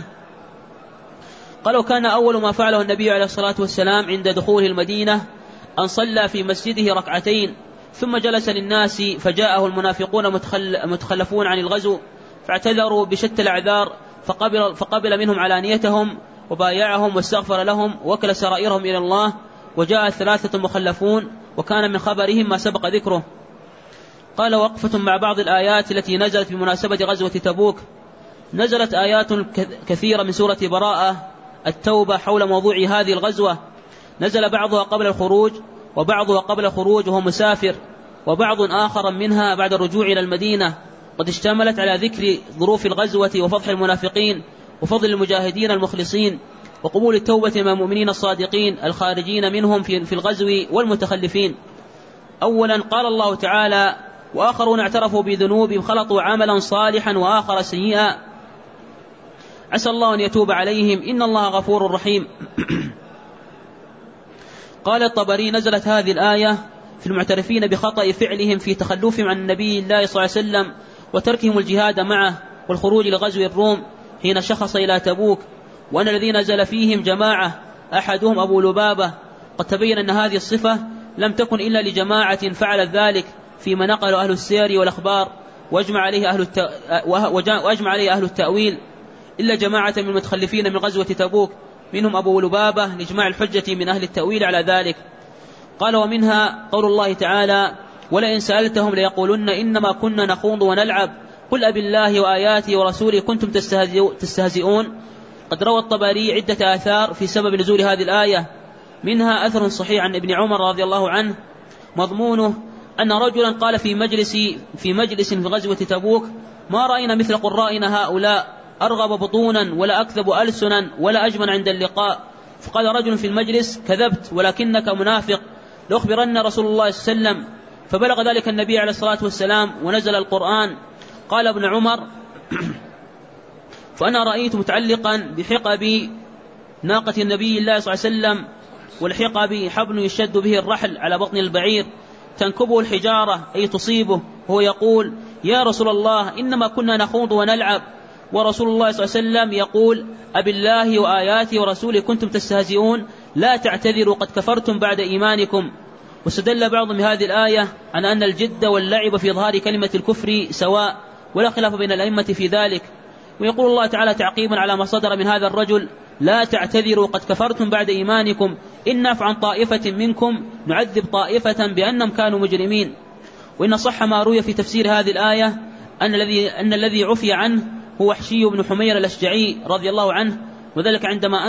قالوا كان أول ما فعله النبي عليه الصلاة والسلام عند دخوله المدينة أن صلى في مسجده ركعتين ثم جلس للناس، فجاءه المنافقون متخلفون عن الغزو فاعتذروا بشتى الأعذار، فقبل منهم علانيتهم وبايعهم واستغفر لهم ووكل سرائرهم إلى الله. وجاء 3 مخلفون وكان من خبرهم ما سبق ذكره. قال وقفة مع بعض الآيات التي نزلت بمناسبة غزوة تبوك. نزلت آيات كثيرة من سورة براءة التوبة حول موضوع هذه الغزوة، نزل بعضها قبل الخروج وبعضها قبل الخروج وهو مسافر، وبعض آخر منها بعد الرجوع إلى المدينة، قد اشتملت على ذكر ظروف الغزوة وفضح المنافقين وفضل المجاهدين المخلصين وقبول التوبة مع المؤمنين الصادقين الخارجين منهم في الغزو والمتخلفين. أولا قال الله تعالى: وآخرون اعترفوا بذنوبهم خلطوا عملا صالحا وآخر سيئا عسى الله أن يتوب عليهم إن الله غفور رحيم. قال الطبري: نزلت هذه الآية في المعترفين بخطأ فعلهم في تخلفهم عن النبي الله صلى الله عليه وسلم وتركهم الجهاد معه والخروج لغزو الروم حين شخص إلى تبوك، وأن الذين نزل فيهم جماعة أحدهم أبو لبابة. قد تبين أن هذه الصفة لم تكن إلا لجماعة فعلت ذلك فيما نقل أهل السير والأخبار وأجمع عليه أهل التأويل، إلا جماعة من المتخلفين من غزوة تبوك منهم أبو لبابة لإجماع الحجة من أهل التأويل على ذلك. قال: ومنها قول الله تعالى: ولئن سألتهم ليقولن إنما كنا نخوض ونلعب قل أبالله وآياته ورسوله كنتم تستهزئون. قد روى الطبري عدة آثار في سبب نزول هذه الآية، منها أثر صحيح عن ابن عمر رضي الله عنه مضمونه أن رجلا قال في مجلس في غزوة تبوك: ما رأينا مثل قرائنا هؤلاء أرغب بطونا ولا أكذب ألسنا ولا أجمن عند اللقاء. فقال رجل في المجلس: كذبت ولكنك منافق، لأخبرن رسول الله صلى الله عليه وسلم. فبلغ ذلك النبي عليه الصلاة والسلام ونزل القرآن. قال ابن عمر: فأنا رأيت متعلقا بحقب ناقة النبي الله صلى الله عليه وسلم، والحقب حبل يشد به الرحل على بطن البعير تنكبه الحجارة أي تصيبه، وهو يقول: يا رسول الله إنما كنا نخوض ونلعب. ورسول الله صلى الله عليه وسلم يقول: أبالله وآياته ورسوله كنتم تستهزئون لا تعتذروا قد كفرتم بعد إيمانكم. واستدل بعضهم بهذه الآية على أن الجد واللعب في إظهار كلمة الكفر سواء ولا خلاف بين الأئمة في ذلك. ويقول الله تعالى تعقيبا على ما صدر من هذا الرجل: لا تعتذروا قد كفرتم بعد إيمانكم إن نعف عن طائفة منكم نعذب طائفة بأنهم كانوا مجرمين. وإن صح ما روي في تفسير هذه الآية أن الذي عفي عنه هو وحشي بن حمير الأشجعي رضي الله عنه، وذلك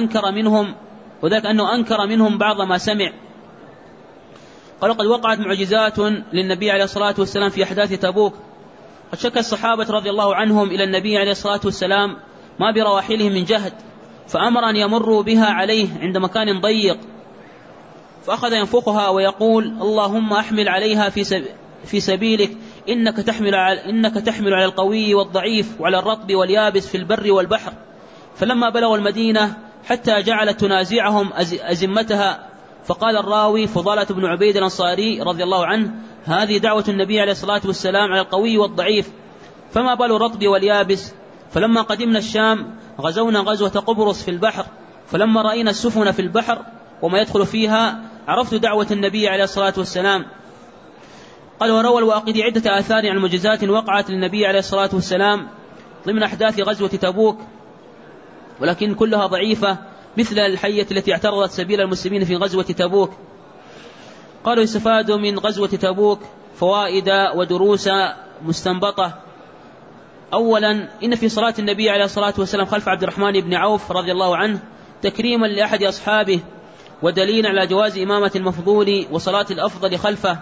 أنه أنكر منهم بعض ما سمع. قال: قد وقعت معجزات للنبي عليه الصلاة والسلام في أحداث تبوك. قد شكى الصحابة رضي الله عنهم إلى النبي عليه الصلاة والسلام ما برواحلهم من جهد، فأمر أن يمروا بها عليه عند مكان ضيق، فأخذ ينفخها ويقول: اللهم أحمل عليها في سبيلك إنك تحمل على القوي والضعيف وعلى الرطب واليابس في البر والبحر. فلما بلغوا المدينة حتى جعلت تنازعهم أزمتها. فقال الراوي فضالة بن عبيد الأنصاري رضي الله عنه: هذه دعوة النبي عليه الصلاة والسلام على القوي والضعيف، فما بال الرطب واليابس. فلما قدمنا الشام غزونا غزوة قبرص في البحر، فلما رأينا السفن في البحر وما يدخل فيها عرفت دعوة النبي عليه الصلاة والسلام. قال: وروى الواقدي عدة آثار عن معجزات وقعت للنبي عليه الصلاة والسلام ضمن أحداث غزوة تبوك، ولكن كلها ضعيفة، مثل الحية التي اعترضت سبيل المسلمين في غزوة تبوك. قالوا: يستفاد من غزوة تبوك فوائد ودروس مستنبطة. أولا، إن في صلاة النبي عليه الصلاة والسلام خلف عبد الرحمن بن عوف رضي الله عنه تكريما لأحد أصحابه ودليل على جواز إمامة المفضول وصلاة الأفضل خلفه.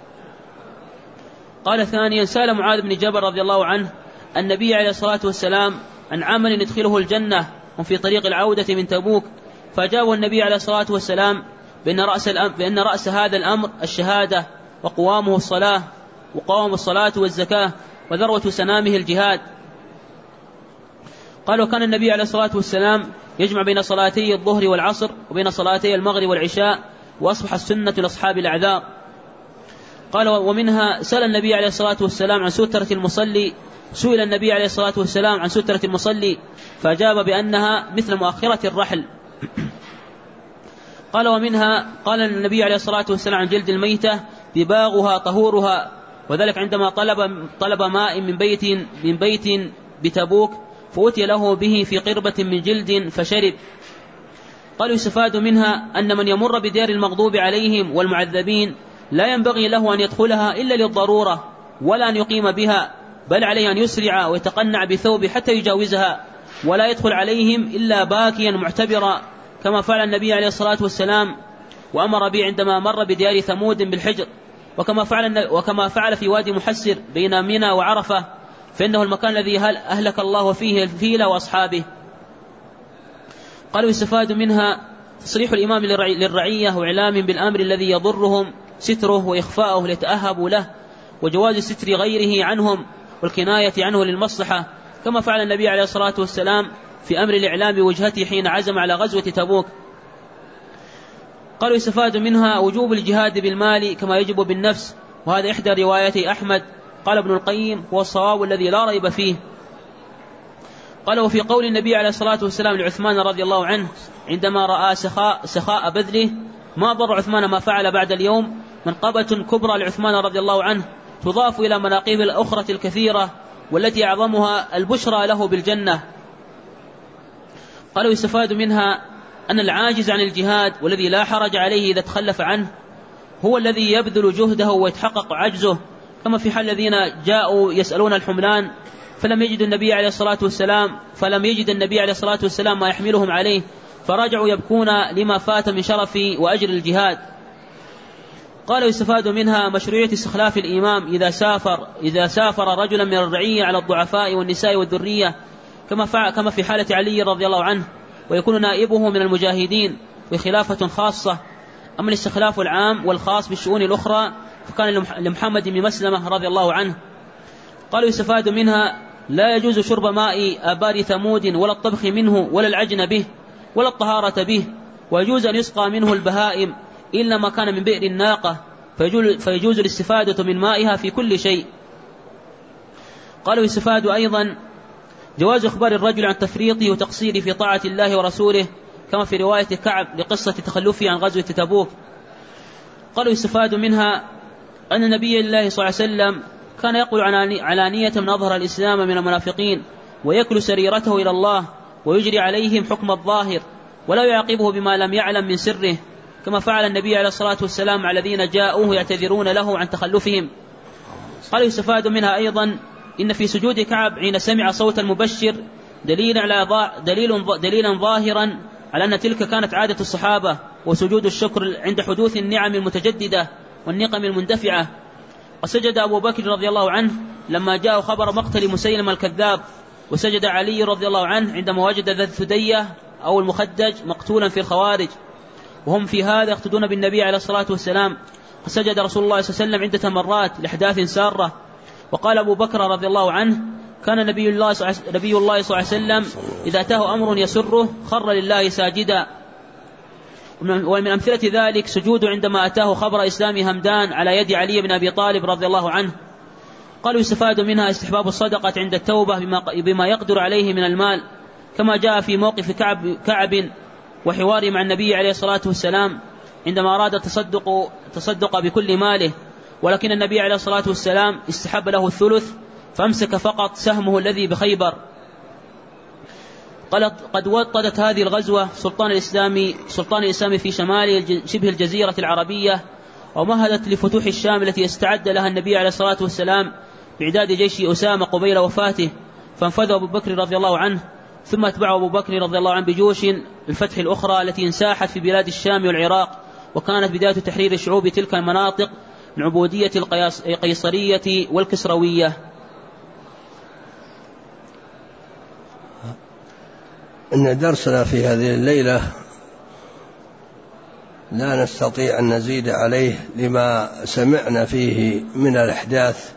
قال: ثانيا، سأل معاذ بن جبل رضي الله عنه النبي عليه الصلاة والسلام عن عمل يدخله الجنة وفي طريق العودة من تبوك، فأجاب النبي عليه الصلاة والسلام بأن رأس هذا الأمر الشهادة، وقوامه الصلاة والزكاة، وذروة سنامه الجهاد. قال: وكان النبي عليه الصلاة والسلام يجمع بين صلاتي الظهر والعصر وبين صلاتي المغرب والعشاء، وأصبح السنة لأصحاب الأعذار. قال: ومنها سأل النبي عليه الصلاة والسلام عن سترة المصلي، سئل النبي عليه الصلاة والسلام عن سترة المصلي فأجاب بأنها مثل مؤخرة الرحل. قال: ومنها قال النبي عليه الصلاة والسلام عن جلد الميتة دباغها طهورها، وذلك عندما طلب ماء من بيت بتبوك فأتي له به في قربة من جلد فشرب. قالوا: يستفاد منها أن من يمر بديار المغضوب عليهم والمعذبين لا ينبغي له أن يدخلها إلا للضرورة ولا أن يقيم بها، بل عليه أن يسرع ويتقنع بثوبه حتى يجاوزها، ولا يدخل عليهم إلا باكيا معتبرا، كما فعل النبي عليه الصلاة والسلام وأمر به عندما مر بديار ثمود بالحجر، وكما فعل في وادي محسر بين منى وعرفة، فإنه المكان الذي أهلك الله فيه الفيل وأصحابه. قالوا يستفاد منها تصريح الإمام للرعية وإعلام بالأمر الذي يضرهم ستره وإخفاؤه ليتأهبوا له، وجواز ستر غيره عنهم والكناية عنه للمصلحة، كما فعل النبي عليه الصلاة والسلام في أمر الإعلام بوجهته حين عزم على غزوة تبوك. قالوا يستفاد منها وجوب الجهاد بالمال كما يجب بالنفس، وهذا إحدى روايتي أحمد. قال ابن القيم هو الصواب الذي لا ريب فيه. قال وفي قول النبي عليه الصلاة والسلام لعثمان رضي الله عنه عندما رأى سخاء بذله: ما ضر عثمان ما فعل بعد اليوم، منقبة كبرى لعثمان رضي الله عنه تضاف إلى مناقب الأخرى الكثيرة، والتي أعظمها البشرى له بالجنة. قالوا يستفاد منها أن العاجز عن الجهاد والذي لا حرج عليه إذا تخلف عنه هو الذي يبذل جهده ويتحقق عجزه، كما في حال الذين جاءوا يسألون الحملان فلم يجد النبي عليه الصلاة والسلام ما يحملهم عليه، فرجعوا يبكون لما فات من شرف وأجر الجهاد. قالوا يستفاد منها مشروعية استخلاف الإمام إذا سافر رجلا من الرعية على الضعفاء والنساء والذرية، كما في حالة علي رضي الله عنه، ويكون نائبه من المجاهدين وخلافة خاصة. أما الاستخلاف العام والخاص بالشؤون الأخرى فكان لمحمد بن مسلمة رضي الله عنه. قالوا يستفاد منها لا يجوز شرب ماء آبار ثمود ولا الطبخ منه ولا العجن به ولا الطهارة به، ويجوز أن يسقى منه البهائم إلا ما كان من بئر الناقة، فيجوز الاستفادة من مائها في كل شيء. قالوا يستفاد أيضا جواز إخبار الرجل عن تفريطه وتقصيره في طاعة الله ورسوله، كما في رواية كعب لقصة تخلفه عن غزوة تبوك. قالوا يستفاد منها أن النبي الله صلى الله عليه وسلم كان يقول علانية من أظهر الإسلام من المنافقين، ويكل سريرته إلى الله، ويجري عليهم حكم الظاهر، ولا يعاقبه بما لم يعلم من سره، كما فعل النبي عليه الصلاة والسلام على الذين جاءوه يعتذرون له عن تخلفهم. قالوا يستفاد منها أيضا إن في سجود كعب حين سمع صوت المبشر دليلا ظاهرا على أن تلك كانت عادة الصحابة، وسجود الشكر عند حدوث النعم المتجددة والنقم المندفعة. وسجد أبو بكر رضي الله عنه لما جاء خبر مقتل مسيلمة الكذاب، وسجد علي رضي الله عنه عندما وجد ذا الثدية أو المخدج مقتولا في الخوارج، وهم في هذا يقتدون بالنبي عليه الصلاة والسلام. وسجد رسول الله صلى الله عليه وسلم عدة مرات لأحداث سارة. وقال أبو بكر رضي الله عنه كان نبي الله صلى الله عليه وسلم إذا أتاه أمر يسره خر لله ساجدا. ومن أمثلة ذلك سجود عندما أتاه خبر إسلام همدان على يد علي بن أبي طالب رضي الله عنه. قالوا يستفاد منها استحباب الصدقة عند التوبة بما يقدر عليه من المال، كما جاء في موقف كعب وحواره مع النبي عليه الصلاة والسلام عندما أراد تصدق بكل ماله، ولكن النبي عليه الصلاة والسلام استحب له الثلث، فأمسك فقط سهمه الذي بخيبر. قد وطدت هذه الغزوة سلطان الإسلام في شمال شبه الجزيرة العربية، ومهدت لفتوح الشام التي استعد لها النبي عليه الصلاة والسلام بإعداد جيش أسامة قبيل وفاته، فانفذ أبو بكر رضي الله عنه، ثم اتبعه أبو بكر رضي الله عنه بجيوش الفتح الأخرى التي انساحت في بلاد الشام والعراق، وكانت بداية تحرير شعوب تلك المناطق من عبودية القيصرية والكسروية. إن درسنا في هذه الليلة لا نستطيع أن نزيد عليه لما سمعنا فيه من الأحداث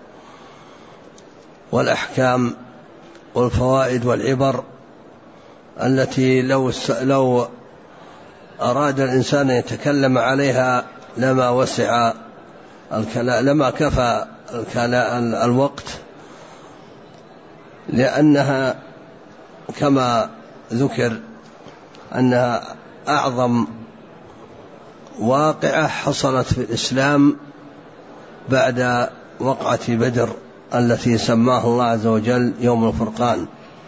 والأحكام والفوائد والعبر التي لو أراد الإنسان أن يتكلم عليها لما كفى الوقت، لأنها كما ذكر أنها أعظم واقعة حصلت في الإسلام بعد وقعة بدر التي سماه الله عز وجل يوم الفرقان،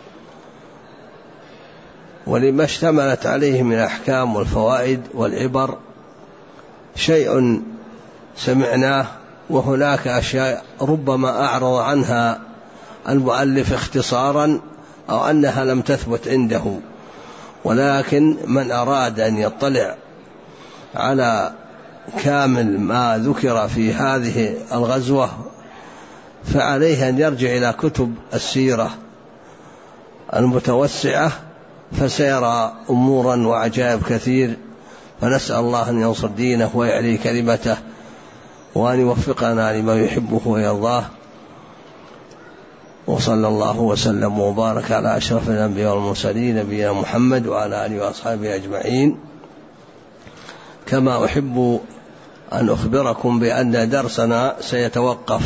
ولما اشتملت عليه من الأحكام والفوائد والعبر شيء سمعناه، وهناك أشياء ربما أعرض عنها المؤلف اختصارا أو أنها لم تثبت عنده، ولكن من أراد أن يطلع على كامل ما ذكر في هذه الغزوة فعليه أن يرجع إلى كتب السيرة المتوسعة، فسيرى أمورا وعجائب كثير. فنسأل الله أن ينصر دينه ويعلي كلمته، وأن يوفقنا لما يحبه ويرضاه. وصلى الله وسلم وبارك على أشرف الأنبياء والمرسلين نبينا محمد وعلى آله وأصحابه أجمعين. كما أحب أن أخبركم بأن درسنا سيتوقف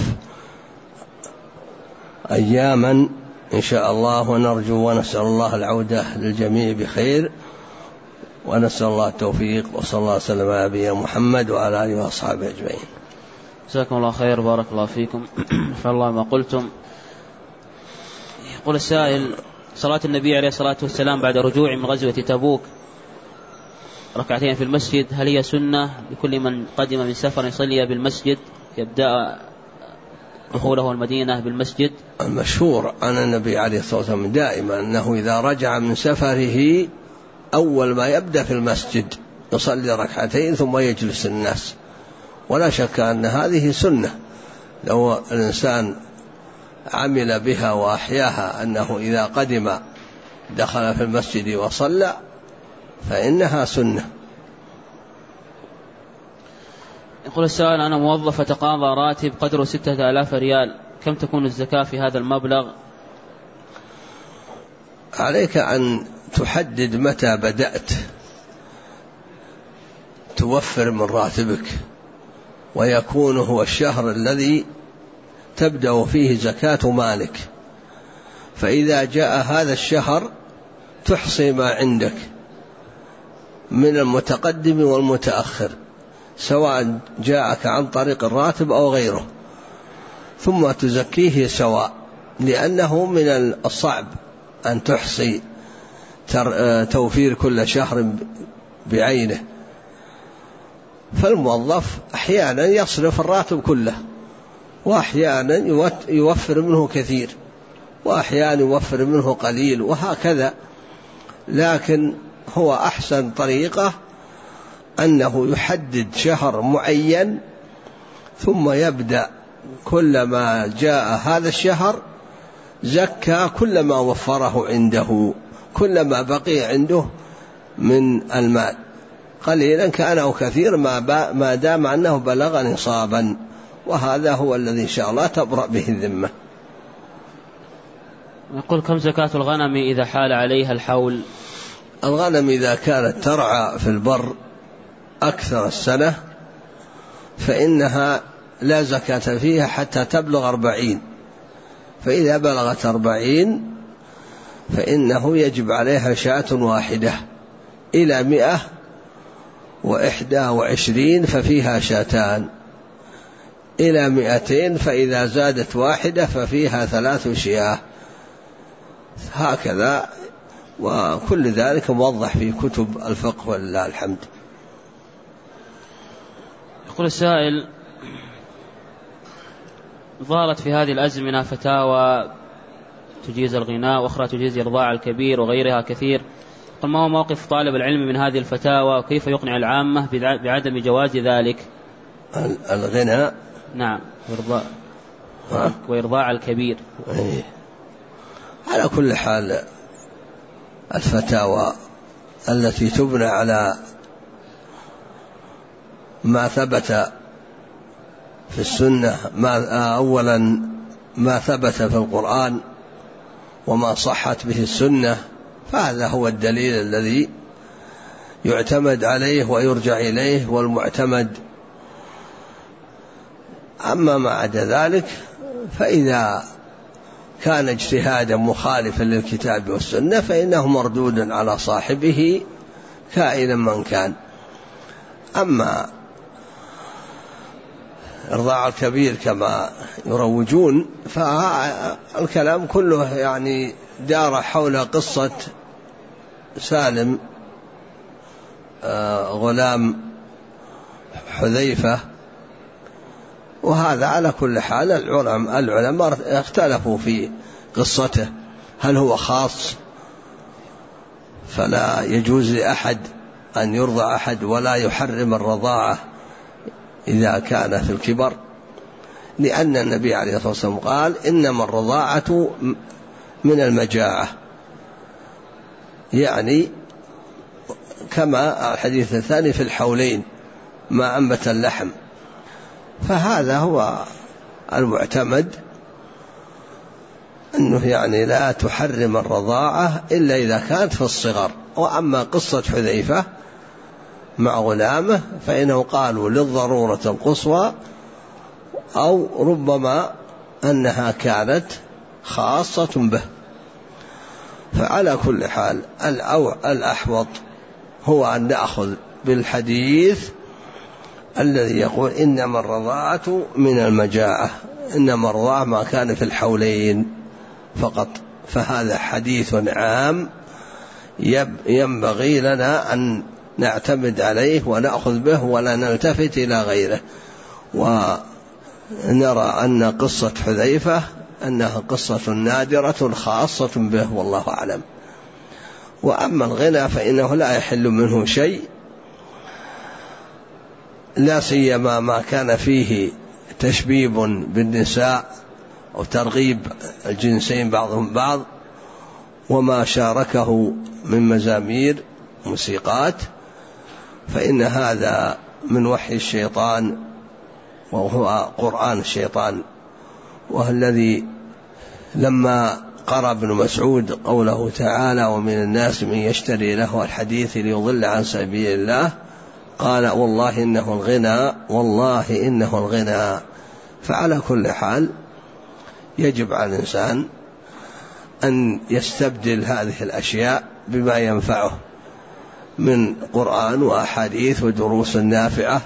أياما إن شاء الله، ونرجو ونسأل الله العودة للجميع بخير، ونسأل الله التوفيق. وصلى الله وسلم على نبينا محمد وعلى آله وأصحابه أجمعين. جزاكم الله خير، بارك الله فيكم. فالله ما قلتم. يقول السائل: صلاة النبي عليه الصلاة والسلام بعد رجوع من غزوة تبوك ركعتين في المسجد، هل هي سنة لكل من قدم من سفر يصلي بالمسجد، يبدأ دخوله المدينة بالمسجد؟ المشهور عن النبي عليه الصلاة والسلام دائما أنه إذا رجع من سفره أول ما يبدأ في المسجد يصلي ركعتين ثم يجلس الناس، ولا شك أن هذه سنة لو الإنسان عمل بها وأحياها، أنه إذا قدم دخل في المسجد وصلى فإنها سنة. يقول السائل: أنا موظف أتقاضى راتب قدره 6000 ريال، كم تكون الزكاة في هذا المبلغ؟ عليك أن تحدد متى بدأت توفر من راتبك، ويكون هو الشهر الذي تبدأ فيه زكاة مالك، فإذا جاء هذا الشهر تحصي ما عندك من المتقدم والمتأخر، سواء جاءك عن طريق الراتب أو غيره، ثم تزكيه سواء، لأنه من الصعب أن تحصي توفير كل شهر بعينه. فالموظف أحيانا يصرف الراتب كله، وأحيانا يوفر منه كثير، وأحيانا يوفر منه قليل، وهكذا. لكن هو أحسن طريقة أنه يحدد شهر معين، ثم يبدأ كلما جاء هذا الشهر زكى كل ما وفره عنده، كل ما بقي عنده من المال، قليلا كان أو كثير، ما دام أنه بلغ نصابا، وهذا هو الذي إن شاء الله تبرأ به الذمة. يقول: كم زكاة الغنم إذا حال عليها الحول؟ الغنم إذا كانت ترعى في البر أكثر السنة فإنها لا زكاة فيها حتى تبلغ 40، فإذا بلغت 40 فإنه يجب عليها شاة واحدة، إلى 121 ففيها شاتان، إلى 200 فإذا زادت واحدة ففيها 3 شياه، هكذا. وكل ذلك موضح في كتب الفقه ولله الحمد. يقول السائل: ظهرت في هذه الأزمنة فتاوى تجيز الغناء، وأخرى تجيز إرضاع الكبير وغيرها كثير، ما هو موقف طالب العلم من هذه الفتاوى، وكيف يقنع العامة بعدم جواز ذلك؟ الغناء؟ نعم، وإرضاع الكبير. على كل حال الفتاوى التي تبنى على ما ثبت في السنة، أولا ما ثبت في القرآن وما صحت به السنة، فهذا هو الدليل الذي يعتمد عليه ويرجع إليه والمعتمد. أما ما عدا ذلك فإذا كان اجتهادا مخالفا للكتاب والسنة فإنه مردود على صاحبه كائنا من كان. أما إرضاع الكبير كما يروجون فالكلام كله يعني دار حول قصة سالم غلام حذيفة، وهذا على كل حال العلماء اختلفوا في قصته، هل هو خاص فلا يجوز لأحد أن يرضع أحد ولا يحرم الرضاعة إذا كان في الكبر، لأن النبي عليه الصلاة والسلام قال إنما الرضاعة من المجاعة، يعني كما الحديث الثاني في الحولين ما أنبت اللحم. فهذا هو المعتمد، أنه يعني لا تحرم الرضاعة إلا إذا كانت في الصغر. وأما قصة حذيفة مع غلامه فإنه قالوا للضرورة القصوى، أو ربما أنها كانت خاصة به. فعلى كل حال الأحوط هو أن نأخذ بالحديث الذي يقول إنما الرضاعة من المجاعة، إنما الرضاعة ما كان في الحولين فقط. فهذا حديث عام ينبغي لنا أن نعتمد عليه ونأخذ به ولا نلتفت إلى غيره، ونرى أن قصة حذيفة أنها قصة نادرة خاصة به والله أعلم. وأما الغنى فإنه لا يحل منه شيء، لا سيما ما كان فيه تشبيب بالنساء أو ترغيب الجنسين بعضهم بعض، وما شاركه من مزامير موسيقات، فإن هذا من وحي الشيطان وهو قرآن الشيطان. والذي لما قرأ ابن مسعود قوله تعالى ومن الناس من يشتري له الحديث ليضل عن سبيل الله قال والله إنه الغنى، والله إنه الغنى. فعلى كل حال يجب على الإنسان أن يستبدل هذه الأشياء بما ينفعه من قرآن وأحاديث ودروس نافعة،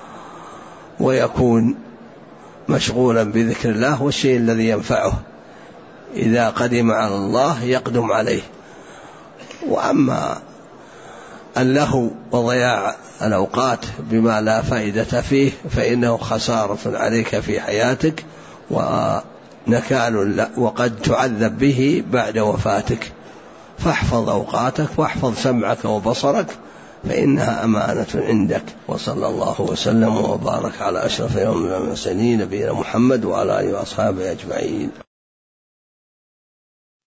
ويكون مشغولا بذكر الله والشيء الذي ينفعه، إذا قدم على الله يقدم عليه. وأما اللهو وضياع الأوقات بما لا فائدة فيه فإنه خسارة عليك في حياتك ونكال وقد تعذب به بعد وفاتك. فاحفظ أوقاتك واحفظ سمعك وبصرك فإنها أمانة عندك. وصلى الله وسلم وبارك على أشرف المرسلين نبينا محمد وعلى آله وأصحابه أجمعين.